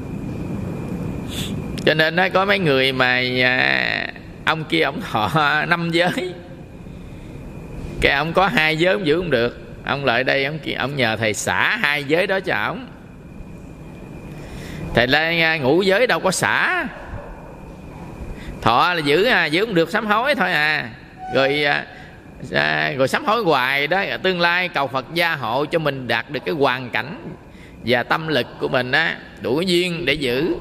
Cho nên nó có mấy người mà ông kia ông thọ 5 giới, cái ông có 2 giới ông giữ không được. Ông lại đây ông nhờ thầy xả 2 giới đó cho ông. Thầy là ngũ giới đâu có xả. Thọ là giữ không được sám hối thôi à. Rồi sám hối hoài đó. Tương lai cầu Phật gia hộ cho mình đạt được cái hoàn cảnh và tâm lực của mình á đủ duyên để giữ.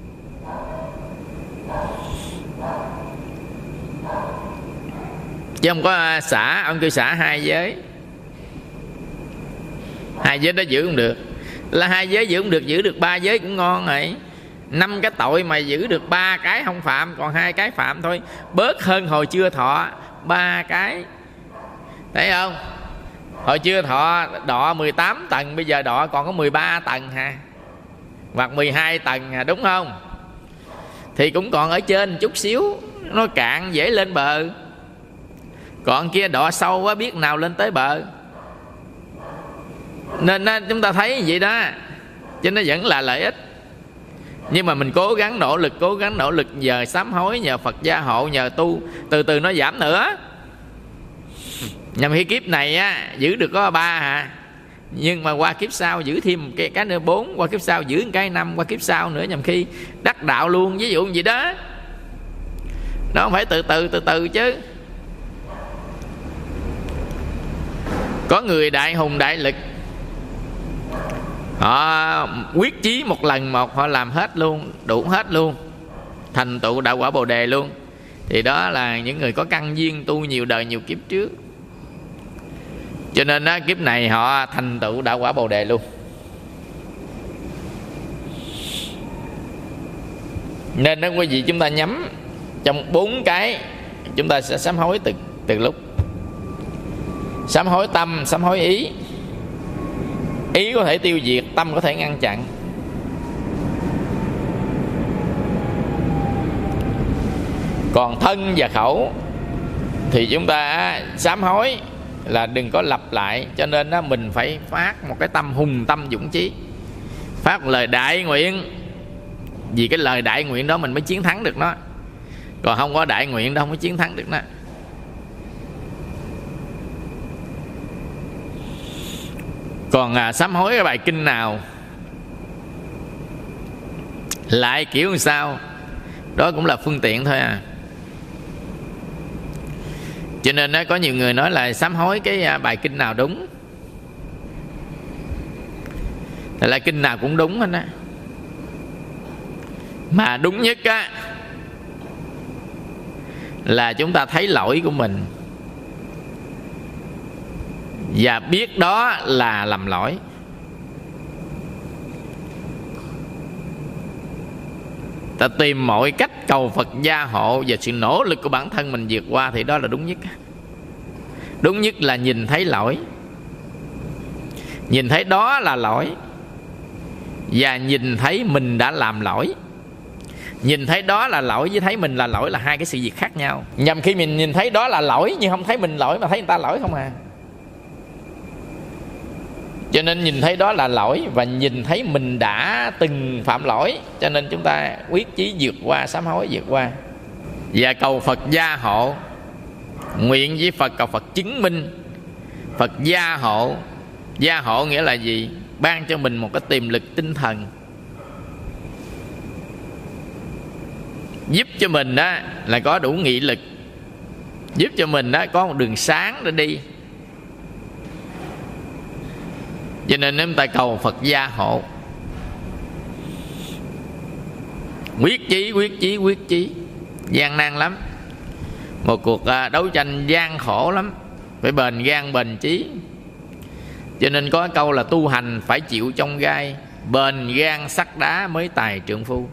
Chứ không có xả. Ông kêu xả 2 giới. 2 giới đó giữ không được. Là 2 giới giữ không được, giữ được 3 giới cũng ngon rồi. 5 cái tội mà giữ được 3 cái không phạm, còn 2 cái phạm thôi. Bớt hơn hồi chưa thọ 3 cái. Thấy không? Hồi chưa thọ đọ 18 tầng, bây giờ đọ còn có 13 tầng ha, hoặc 12 tầng ha, đúng không? Thì cũng còn ở trên chút xíu, nó cạn dễ lên bờ. Còn kia đọ sâu quá biết nào lên tới bờ. Nên chúng ta thấy vậy đó, chứ nó vẫn là lợi ích. Nhưng mà mình cố gắng nỗ lực nhờ sám hối, nhờ Phật gia hộ, nhờ tu, từ từ nó giảm nữa. Nhằm khi kiếp này á giữ được có 3 hả, nhưng mà qua kiếp sau giữ thêm một cái nữa 4, qua kiếp sau giữ một cái 5, qua kiếp sau nữa nhằm khi đắc đạo luôn, ví dụ gì đó. Nó không phải từ từ chứ. Có người đại hùng đại lực, họ quyết chí một lần một họ làm hết luôn, đủ hết luôn, thành tựu đạo quả Bồ Đề luôn. Thì đó là những người có căn duyên tu nhiều đời nhiều kiếp trước. Cho nên đó, kiếp này họ thành tựu đạo quả Bồ Đề luôn. Nên đó quý vị, chúng ta nhắm trong 4 cái, chúng ta sẽ sám hối từ lúc. Sám hối tâm, sám hối ý. Ý có thể tiêu diệt, tâm có thể ngăn chặn. Còn thân và khẩu thì chúng ta sám hối là đừng có lặp lại. Cho nên đó, mình phải phát một cái tâm hùng tâm dũng chí, phát một lời đại nguyện. Vì cái lời đại nguyện đó mình mới chiến thắng được nó. Còn không có đại nguyện đó không có chiến thắng được nó. Còn sám hối cái bài kinh nào lại kiểu làm sao, đó cũng là phương tiện thôi à. Cho nên có nhiều người nói là sám hối cái bài kinh nào đúng, là kinh nào cũng đúng hết á. Mà đúng nhất á là chúng ta thấy lỗi của mình và biết đó là lầm lỗi. Ta tìm mọi cách cầu Phật gia hộ và sự nỗ lực của bản thân mình vượt qua, thì đó là đúng nhất. Đúng nhất là nhìn thấy lỗi, nhìn thấy đó là lỗi, và nhìn thấy mình đã làm lỗi. Nhìn thấy đó là lỗi với thấy mình là lỗi là 2 cái sự việc khác nhau. Nhằm khi mình nhìn thấy đó là lỗi nhưng không thấy mình lỗi, mà thấy người ta lỗi không à. Cho nên nhìn thấy đó là lỗi và nhìn thấy mình đã từng phạm lỗi. Cho nên chúng ta quyết chí vượt qua, sám hối vượt qua. Và cầu Phật gia hộ, nguyện với Phật cầu Phật chứng minh. Phật gia hộ, gia hộ nghĩa là gì? Ban cho mình một cái tiềm lực tinh thần, giúp cho mình đó là có đủ nghị lực, giúp cho mình đó có một đường sáng để đi. Cho nên chúng ta cầu Phật gia hộ, quyết chí. Gian nan lắm. Một cuộc đấu tranh gian khổ lắm, phải bền gan bền chí. Cho nên có câu là tu hành phải chịu trong gai, bền gan sắt đá mới tài trượng phu.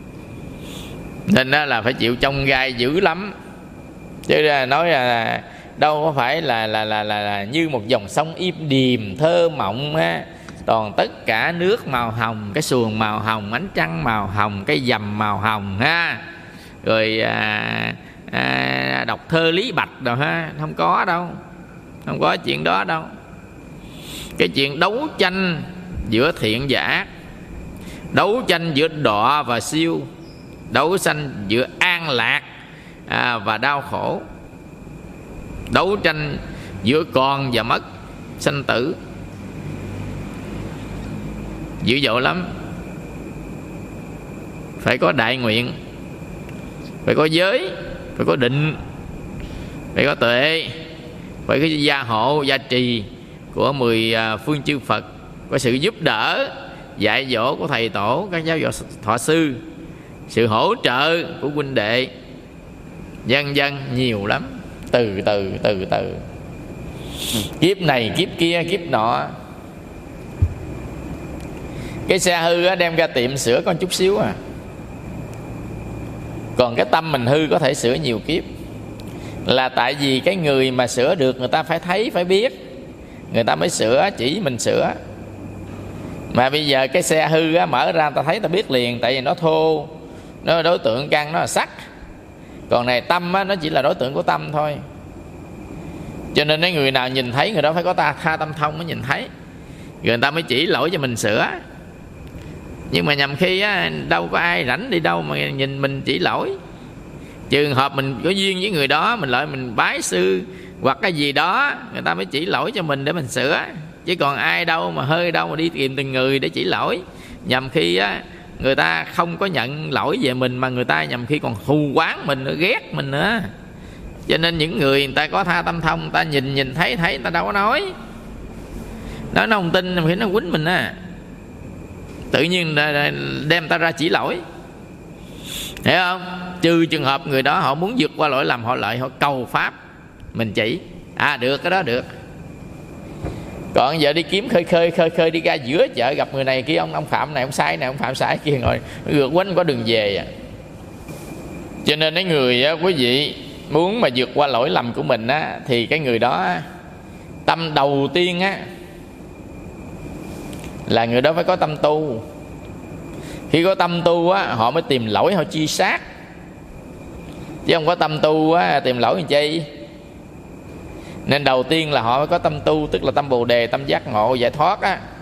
Nên đó là phải chịu trong gai dữ lắm. Chứ nói là đâu có phải là như một dòng sông im điềm thơ mộng ha. Toàn tất cả nước màu hồng, cái xuồng màu hồng, ánh trăng màu hồng, cái dầm màu hồng ha. Rồi đọc thơ Lý Bạch rồi ha. Không có đâu, không có chuyện đó đâu. Cái chuyện đấu tranh giữa thiện và ác, đấu tranh giữa đọa và siêu, đấu tranh giữa an lạc và đau khổ, đấu tranh giữa còn và mất, sanh tử, dữ dội lắm. Phải có đại nguyện, phải có giới, phải có định, phải có tuệ, phải có gia hộ, gia trì của 10 phương chư Phật, có sự giúp đỡ dạy dỗ của thầy tổ, các giáo dục thọ sư, sự hỗ trợ của huynh đệ, vân vân, nhiều lắm. Từ từ kiếp này kiếp kia kiếp nọ. Cái xe hư đem ra tiệm sửa có chút xíu à, còn cái tâm mình hư có thể sửa nhiều kiếp. Là tại vì cái người mà sửa được người ta phải thấy, phải biết, người ta mới sửa, chỉ mình sửa. Mà bây giờ cái xe hư mở ra ta thấy ta biết liền, tại vì nó thô, nó đối tượng căn nó là sắt. Còn này tâm nó chỉ là đối tượng của tâm thôi. Cho nên cái người nào nhìn thấy người đó phải có tha tâm thông mới nhìn thấy, rồi người ta mới chỉ lỗi cho mình sửa. Nhưng mà nhầm khi đâu có ai rảnh đi đâu mà nhìn mình chỉ lỗi. Trường hợp mình có duyên với người đó, mình lại mình bái sư hoặc cái gì đó, người ta mới chỉ lỗi cho mình để mình sửa. Chứ còn ai đâu mà hơi đâu mà đi tìm từng người để chỉ lỗi. Nhầm khi người ta không có nhận lỗi về mình, mà người ta nhầm khi còn thù oán mình nữa, ghét mình nữa. Cho nên những người ta có tha tâm thông, người ta nhìn thấy người ta đâu có nói. Nó không tin thì nó quýnh mình á, tự nhiên đem ta ra chỉ lỗi, hiểu không? Trừ trường hợp người đó họ muốn vượt qua lỗi lầm, họ lại họ cầu pháp mình chỉ, được, cái đó được. Còn giờ đi kiếm khơi đi ra giữa chợ gặp người này kia, ông phạm này, ông sai này, ông phạm sai kia, rồi ngược quánh có đường về. Cho nên cái người quý vị muốn mà vượt qua lỗi lầm của mình thì cái người đó tâm đầu tiên là người đó phải có tâm tu. Khi có tâm tu họ mới tìm lỗi, họ chi sát. Chứ không có tâm tu tìm lỗi làm chi. Nên đầu tiên là họ phải có tâm tu, tức là tâm Bồ Đề, tâm giác ngộ, giải thoát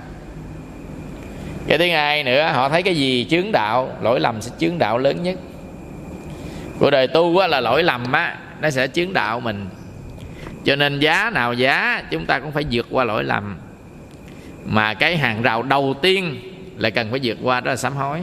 Cái thứ hai nữa, họ thấy cái gì chướng đạo, lỗi lầm sẽ chướng đạo lớn nhất. Cuộc đời tu là lỗi lầm nó sẽ chướng đạo mình. Cho nên giá nào giá chúng ta cũng phải vượt qua lỗi lầm. Mà cái hàng rào đầu tiên là cần phải vượt qua, đó là sám hối.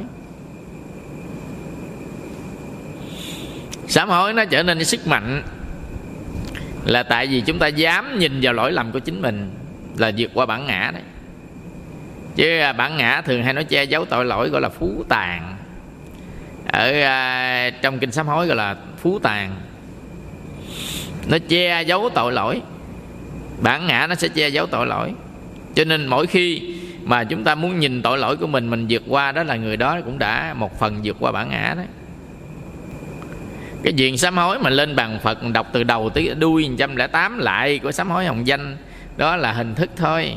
Sám hối nó trở nên sức mạnh là tại vì chúng ta dám nhìn vào lỗi lầm của chính mình, là vượt qua bản ngã đấy. Chứ bản ngã thường hay nói che giấu tội lỗi, gọi là phú tàn. Ở trong kinh sám hối gọi là phú tàn. Nó che giấu tội lỗi, bản ngã nó sẽ che giấu tội lỗi. Cho nên mỗi khi mà chúng ta muốn nhìn tội lỗi của mình vượt qua, đó là người đó cũng đã một phần vượt qua bản ngã đấy. Cái chuyện sám hối mà lên bàn Phật đọc từ đầu tới đuôi 108 lại của sám hối hồng danh, đó là hình thức thôi.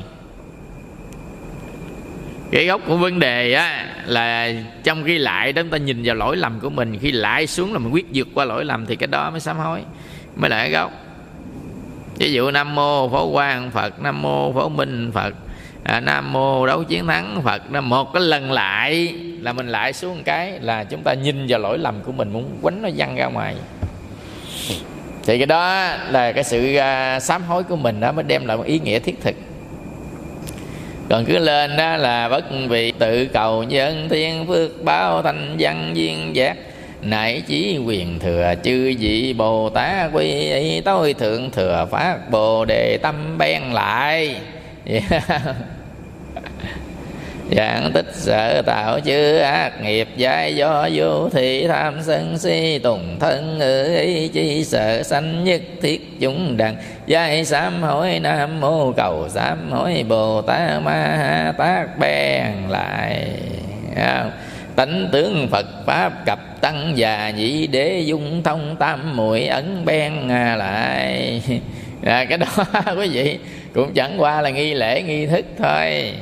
Cái gốc của vấn đề là trong khi lại đó chúng ta nhìn vào lỗi lầm của mình, khi lại xuống là mình quyết vượt qua lỗi lầm, thì cái đó mới sám hối, mới là cái gốc. Ví dụ Nam Mô Phổ Quang Phật, Nam Mô Phổ Minh Phật, Nam Mô Đấu Chiến Thắng Phật. Một cái lần lại là mình lại xuống một cái là chúng ta nhìn vào lỗi lầm của mình, muốn quánh nó văng ra ngoài. Thì cái đó là cái sự sám hối của mình đó mới đem lại một ý nghĩa thiết thực. Còn cứ lên đó là bất vị tự cầu nhân thiên phước báo thành văn duyên giác, nại chí quyền thừa chư vị Bồ Tát quy y, tối thượng thừa phát Bồ Đề tâm ben lại. Giảng tích sợ tạo chư ác nghiệp, giải do vô thị tham sân si tùng thân ngữ ý, chi sợ sanh nhất thiết chúng đặng, giải sám hối Nam Mô cầu sám hối Bồ Tát Ma Tát ben lại. tánh tướng Phật pháp cập tăng già nhị đế dung thông tam muội ấn ben lại. Cái đó quý vị cũng chẳng qua là nghi lễ nghi thức thôi,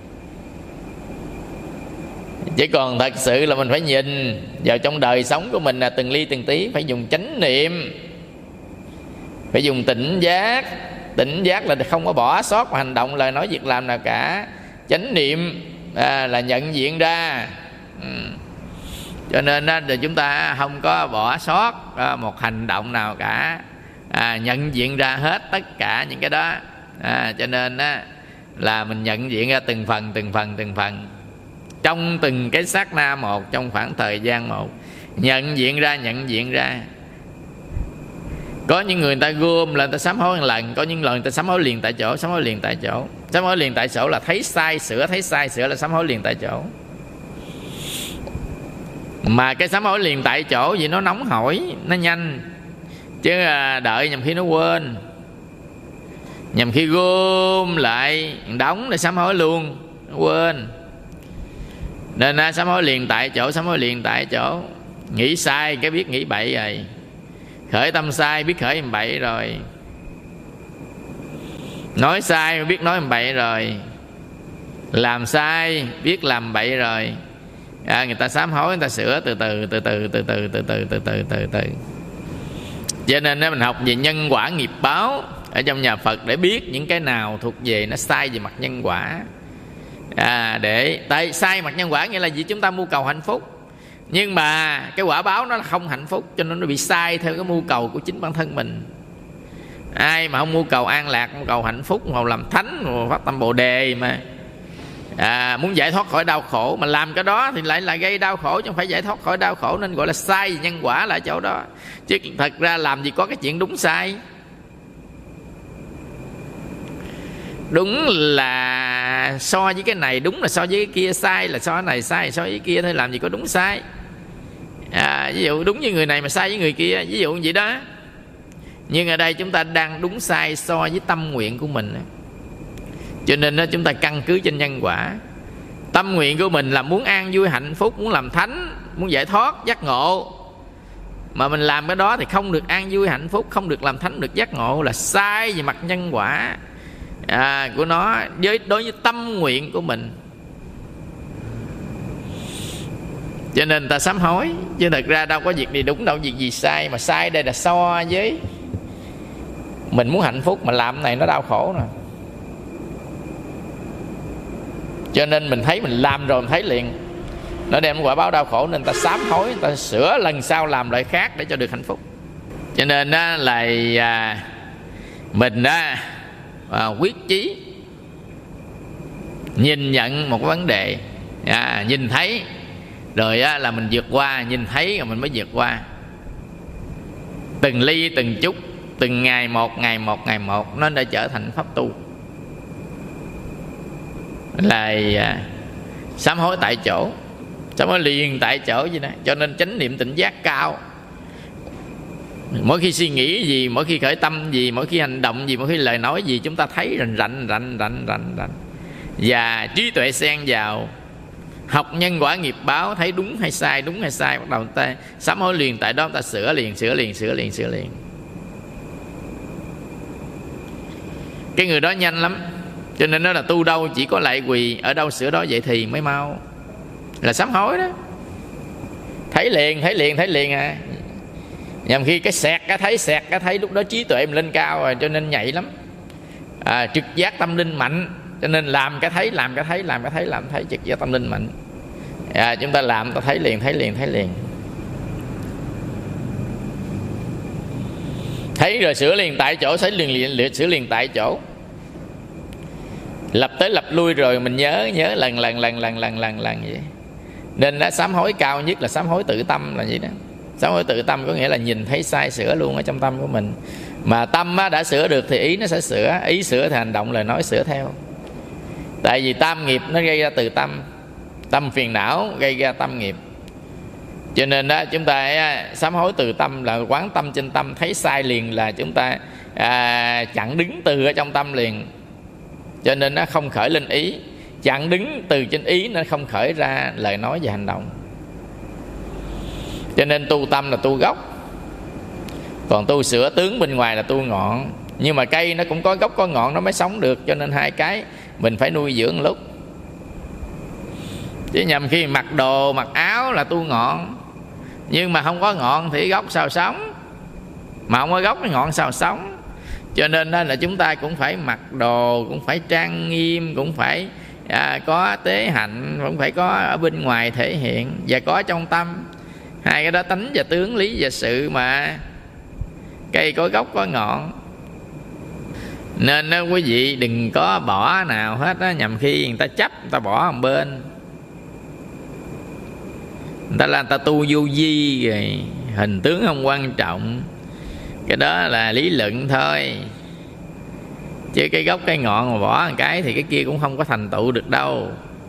chứ còn thật sự là mình phải nhìn vào trong đời sống của mình là từng ly từng tí phải dùng chánh niệm, phải dùng tỉnh giác. Tỉnh giác là không có bỏ sót hành động, lời nói, việc làm nào cả. Chánh niệm là nhận diện ra. Cho nên thì chúng ta không có bỏ sót một hành động nào cả, nhận diện ra hết tất cả những cái đó. Cho nên là mình nhận diện ra từng phần trong từng cái sát na một, trong khoảng thời gian một, nhận diện ra. Có những người ta gom là người ta sám hối một lần, có những lần người ta sám hối liền tại chỗ. Sám hối liền tại chỗ là thấy sai sửa là sám hối liền tại chỗ. Mà cái sám hối liền tại chỗ vì nó nóng hổi, nó nhanh, chứ đợi nhằm khi nó quên, nhằm khi gom lại đóng để sám hối luôn, nó quên. Nên sám hối liền tại chỗ. Nghĩ sai cái biết nghĩ bậy rồi, khởi tâm sai biết khởi bậy rồi, nói sai biết nói bậy rồi, làm sai biết làm bậy rồi. Người ta sám hối, người ta sửa từ từ. Cho nên mình học về nhân quả nghiệp báo ở trong nhà Phật để biết những cái nào thuộc về nó sai về mặt nhân quả. Tại sai mặt nhân quả nghĩa là gì? Chúng ta mưu cầu hạnh phúc, nhưng mà cái quả báo nó là không hạnh phúc, cho nên nó bị sai theo cái mưu cầu của chính bản thân mình. Ai mà không mưu cầu an lạc, mưu cầu hạnh phúc, mưu làm thánh, mưu phát tâm bồ đề mà muốn giải thoát khỏi đau khổ, mà làm cái đó thì lại là gây đau khổ chứ không phải giải thoát khỏi đau khổ, nên gọi là sai nhân quả là ở chỗ đó. Chứ thật ra làm gì có cái chuyện đúng sai. Đúng là so với cái này, đúng là so với cái kia, sai là so với này, sai so với cái kia thôi, làm gì có đúng sai. Ví dụ đúng với người này mà sai với người kia, ví dụ như vậy đó. Nhưng ở đây chúng ta đang đúng sai so với tâm nguyện của mình, cho nên đó, chúng ta căn cứ trên nhân quả. Tâm nguyện của mình là muốn an vui hạnh phúc, muốn làm thánh, muốn giải thoát giác ngộ, mà mình làm cái đó thì không được an vui hạnh phúc, không được làm thánh, được giác ngộ, là sai về mặt nhân quả của nó đối với tâm nguyện của mình. Cho nên ta sám hối, chứ thật ra đâu có việc gì đúng, đâu có việc gì sai. Mà sai đây là so với mình muốn hạnh phúc mà làm này nó đau khổ nè. Cho nên mình thấy mình làm rồi mình thấy liền nó đem quả báo đau khổ, nên ta sám hối, ta sửa lần sau làm lại khác để cho được hạnh phúc. Cho nên đó là mình quyết chí nhìn nhận một vấn đề, nhìn thấy rồi là mình vượt qua, nhìn thấy rồi mình mới vượt qua. Từng ly từng chút, từng ngày một, nó đã trở thành pháp tu. Là sám hối tại chỗ, sám hối liền tại chỗ vậy đó. Cho nên chánh niệm tỉnh giác cao. Mỗi khi suy nghĩ gì, mỗi khi khởi tâm gì, mỗi khi hành động gì, mỗi khi lời nói gì, chúng ta thấy rành. Và trí tuệ xen vào, học nhân quả nghiệp báo, thấy đúng hay sai, bắt đầu ta sám hối liền tại đó, ta sửa liền. Cái người đó nhanh lắm. Cho nên nó là tu đâu chỉ có lại quỳ, ở đâu sửa đó vậy thì mới mau. Là sám hối đó. Thấy liền Nhằm khi cái xẹt cái thấy lúc đó trí tuệ mình lên cao rồi, cho nên nhạy lắm. Trực giác tâm linh mạnh, cho nên làm cái thấy trực giác tâm linh mạnh. Chúng ta làm ta thấy liền. Thấy rồi sửa liền tại chỗ, sửa liền tại chỗ. Lập tới lập lui rồi mình nhớ lần vậy. Nên đã sám hối cao nhất là sám hối tự tâm là vậy đó. Sám hối tự tâm có nghĩa là nhìn thấy sai sửa luôn ở trong tâm của mình. Mà tâm đã sửa được thì ý nó sẽ sửa, ý sửa thì hành động lời nói sửa theo. Tại vì tam nghiệp nó gây ra từ tâm, tâm phiền não gây ra tâm nghiệp. Cho nên đó chúng ta sám hối từ tâm là quán tâm trên tâm, thấy sai liền là chúng ta chặn đứng từ ở trong tâm liền. Cho nên nó không khởi lên ý, chặn đứng từ trên ý, nó không khởi ra lời nói và hành động. Cho nên tu tâm là tu gốc, còn tu sửa tướng bên ngoài là tu ngọn. Nhưng mà cây nó cũng có gốc có ngọn nó mới sống được, cho nên hai cái mình phải nuôi dưỡng một lúc. Chứ nhầm khi mặc đồ mặc áo là tu ngọn, nhưng mà không có ngọn thì gốc sao sống, mà không có gốc cái ngọn sao sống. Cho nên là chúng ta cũng phải mặc đồ, cũng phải trang nghiêm, cũng phải có tế hạnh, cũng phải có ở bên ngoài thể hiện, và có trong tâm. Hai cái đó tánh và tướng, lý và sự mà. Cây có gốc có ngọn. Nên quý vị đừng có bỏ nào hết á, nhằm khi người ta chấp người ta bỏ một bên. Người ta là người ta tu vô vi rồi, hình tướng không quan trọng. Cái đó là lý luận thôi, chứ cái gốc cái ngọn mà bỏ một cái thì cái kia cũng không có thành tựu được đâu.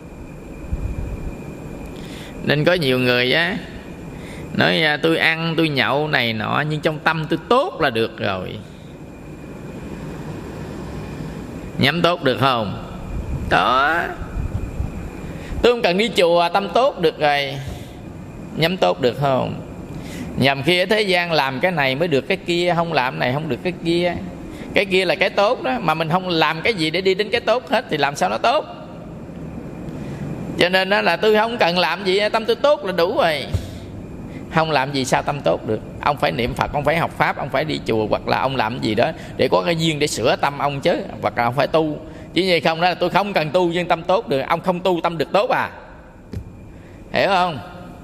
Nên có nhiều người á nói tôi ăn tôi nhậu này nọ, nhưng trong tâm tôi tốt là được rồi. Nhắm tốt được không? Đó, tôi không cần đi chùa, tâm tốt được rồi. Nhắm tốt được không? Nhằm khi ở thế gian làm cái này mới được cái kia, không làm này không được cái kia. Cái kia là cái tốt đó, mà mình không làm cái gì để đi đến cái tốt hết thì làm sao nó tốt. Cho nên đó là tôi không cần làm gì, tâm tôi tốt là đủ rồi. Không làm gì sao tâm tốt được. Ông phải niệm Phật, ông phải học Pháp, ông phải đi chùa, hoặc là ông làm gì đó để có cái duyên để sửa tâm ông chứ. Hoặc là ông phải tu. Chứ như không đó là tôi không cần tu nhưng tâm tốt được. Ông không tu tâm được tốt à? Hiểu không?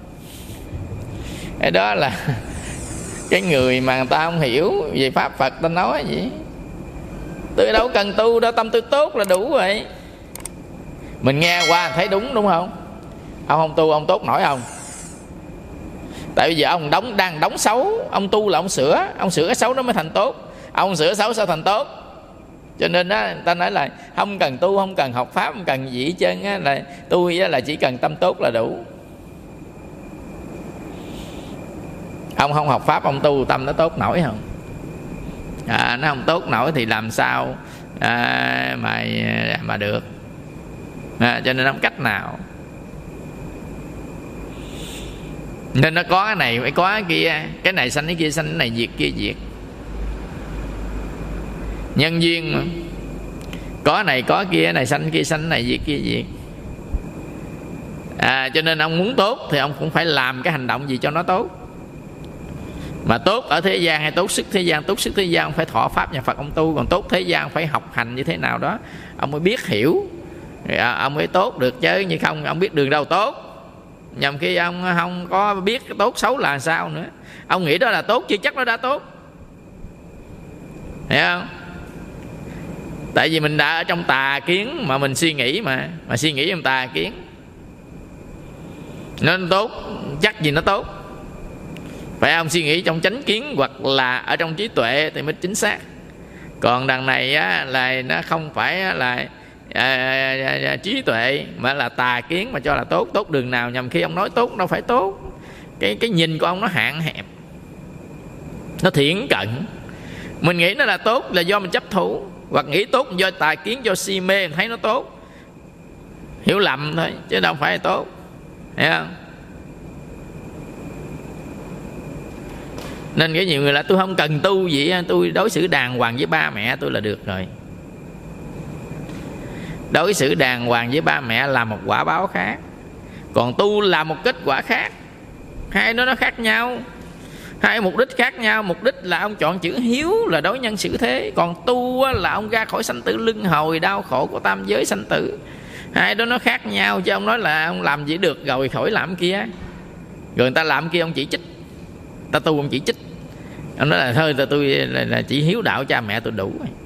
Cái đó là cái người mà người ta không hiểu về Pháp Phật ta nói gì. Tôi đâu cần tu đâu, tâm tôi tốt là đủ rồi. Mình nghe qua thấy đúng, đúng không? Ông không tu ông tốt nổi không? Tại bây giờ ông đang đóng xấu, ông tu là ông sửa cái xấu đó mới thành tốt. Ông sửa xấu sao thành tốt? Cho nên đó, người ta nói là không cần tu, không cần học Pháp, không cần gì hết trơn á, là tôi là chỉ cần tâm tốt là đủ. Ông không học Pháp, ông tu tâm nó tốt nổi không? Nó không tốt nổi thì làm sao mà được. Cho nên không cách nào. Nên nó có cái này phải có cái kia. Cái này sanh cái kia sanh, cái này diệt kia diệt. Nhân duyên mà. Có này có kia, cái này sanh cái kia sanh, cái này diệt kia diệt. Cho nên ông muốn tốt thì ông cũng phải làm cái hành động gì cho nó tốt. Mà tốt ở thế gian hay tốt sức thế gian? Tốt sức thế gian ông phải thọ Pháp nhà Phật ông tu. Còn tốt thế gian ông phải học hành như thế nào đó ông mới biết hiểu, ông mới tốt được. Chứ như không ông biết đường đâu tốt. Nhằm khi ông không có biết cái tốt xấu là sao nữa. Ông nghĩ đó là tốt chưa chắc nó đã tốt. Hiểu không? Tại vì mình đã ở trong tà kiến mà mình suy nghĩ, mà suy nghĩ trong tà kiến. Nên tốt chắc gì nó tốt. Phải ông suy nghĩ trong chánh kiến hoặc là ở trong trí tuệ thì mới chính xác. Còn đằng này á, là nó không phải là trí tuệ mà là tà kiến mà cho là tốt. Tốt đường nào? Nhằm khi ông nói tốt đâu phải tốt. Cái nhìn của ông nó hạn hẹp, nó thiển cận. Mình nghĩ nó là tốt là do mình chấp thủ, hoặc nghĩ tốt do tà kiến, do si mê mình thấy nó tốt. Hiểu lầm thôi chứ đâu phải là tốt. Hiểu không? Nên cái nhiều người là tôi không cần tu gì, tôi đối xử đàng hoàng với ba mẹ tôi là được rồi. Đối xử đàng hoàng với ba mẹ là một quả báo khác, còn tu là một kết quả khác. Hai nó khác nhau, hai mục đích khác nhau. Mục đích là ông chọn chữ hiếu là đối nhân xử thế, còn tu là ông ra khỏi sanh tử luân hồi đau khổ của tam giới sanh tử. Hai đó nó khác nhau. Chứ ông nói là ông làm gì được rồi khỏi làm kia, rồi người ta làm kia ông chỉ trích, ta tu ông chỉ trích. Ông nói là thôi tôi là chỉ hiếu đạo cha mẹ tôi đủ rồi.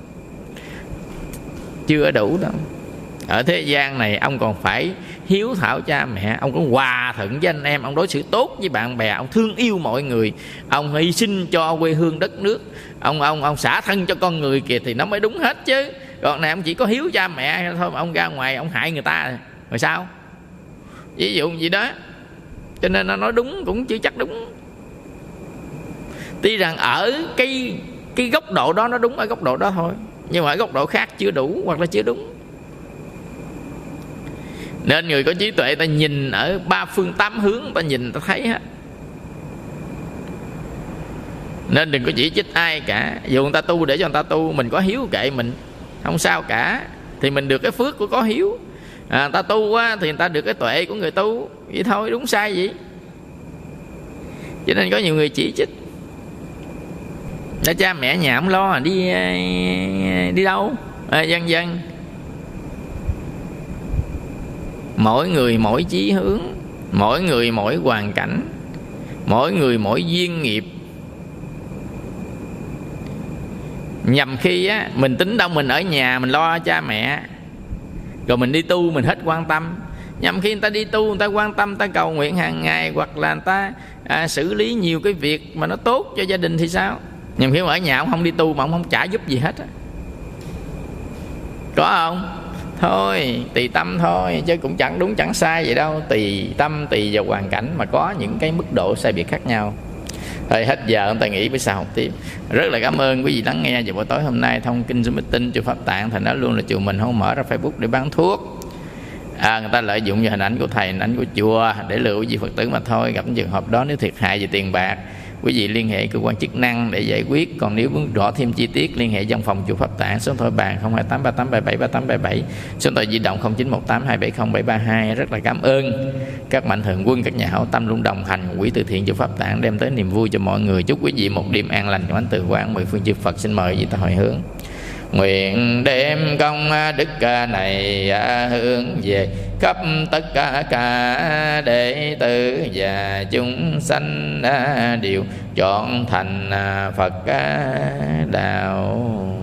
Chưa đủ đâu. Ở thế gian này ông còn phải hiếu thảo cha mẹ, ông có hòa thuận với anh em, ông đối xử tốt với bạn bè, ông thương yêu mọi người, ông hy sinh cho quê hương đất nước, ông xả thân cho con người kìa thì nó mới đúng hết chứ. Còn này ông chỉ có hiếu cha mẹ thôi mà ông ra ngoài ông hại người ta rồi sao? Ví dụ gì đó. Cho nên nó nói đúng cũng chưa chắc đúng. Tuy rằng ở cái góc độ đó nó đúng ở góc độ đó thôi, nhưng mà ở góc độ khác chưa đủ hoặc là chưa đúng. Nên người có trí tuệ ta nhìn ở ba phương tám hướng, ta nhìn ta thấy hết. Nên đừng có chỉ trích ai cả. Dù người ta tu để cho người ta tu, mình có hiếu kệ mình, không sao cả. Thì mình được cái phước của có hiếu. Người ta tu á, thì người ta được cái tuệ của người tu. Vậy thôi, đúng sai vậy. Cho nên có nhiều người chỉ trích. Đã cha mẹ nhà không lo đi đâu, vân vân. Mỗi người mỗi chí hướng, mỗi người mỗi hoàn cảnh, mỗi người mỗi duyên nghiệp. Nhằm khi á, mình tính đâu mình ở nhà mình lo cha mẹ, rồi mình đi tu mình hết quan tâm. Nhằm khi người ta đi tu, người ta quan tâm, người ta cầu nguyện hàng ngày, hoặc là người ta xử lý nhiều cái việc mà nó tốt cho gia đình thì sao? Nhằm khi mà ở nhà ông không đi tu mà ông không trả giúp gì hết á, có không? Thôi tùy tâm thôi, chứ cũng chẳng đúng chẳng sai vậy đâu. Tùy tâm, tùy vào hoàn cảnh mà có những cái mức độ sai biệt khác nhau. Thôi hết giờ ông ta nghĩ bữa sau học tiếp. Rất là cảm ơn quý vị lắng nghe vào buổi tối hôm nay thông kinh Zoom Meeting chùa Pháp Tạng. Thành nói luôn là chùa mình không mở ra Facebook để bán thuốc. Người ta lợi dụng vào hình ảnh của thầy, hình ảnh của chùa để lừa quý vị Phật tử mà thôi. Gặp những trường hợp đó nếu thiệt hại về tiền bạc, quý vị liên hệ cơ quan chức năng để giải quyết. Còn nếu muốn rõ thêm chi tiết, liên hệ văn phòng chùa Pháp Tạng, số điện thoại bàn 0283877877, số điện thoại di động 0918270732. Rất là cảm ơn các mạnh thường quân, các nhà hảo tâm luôn đồng hành quỹ từ thiện chùa Pháp Tạng, đem tới niềm vui cho mọi người. Chúc quý vị một đêm an lành trong ánh từ quang mười phương chư Phật. Xin mời vị ta hồi hướng. Nguyện đem công đức này hướng về khắp tất cả đệ tử và chúng sanh đều chọn thành Phật đạo.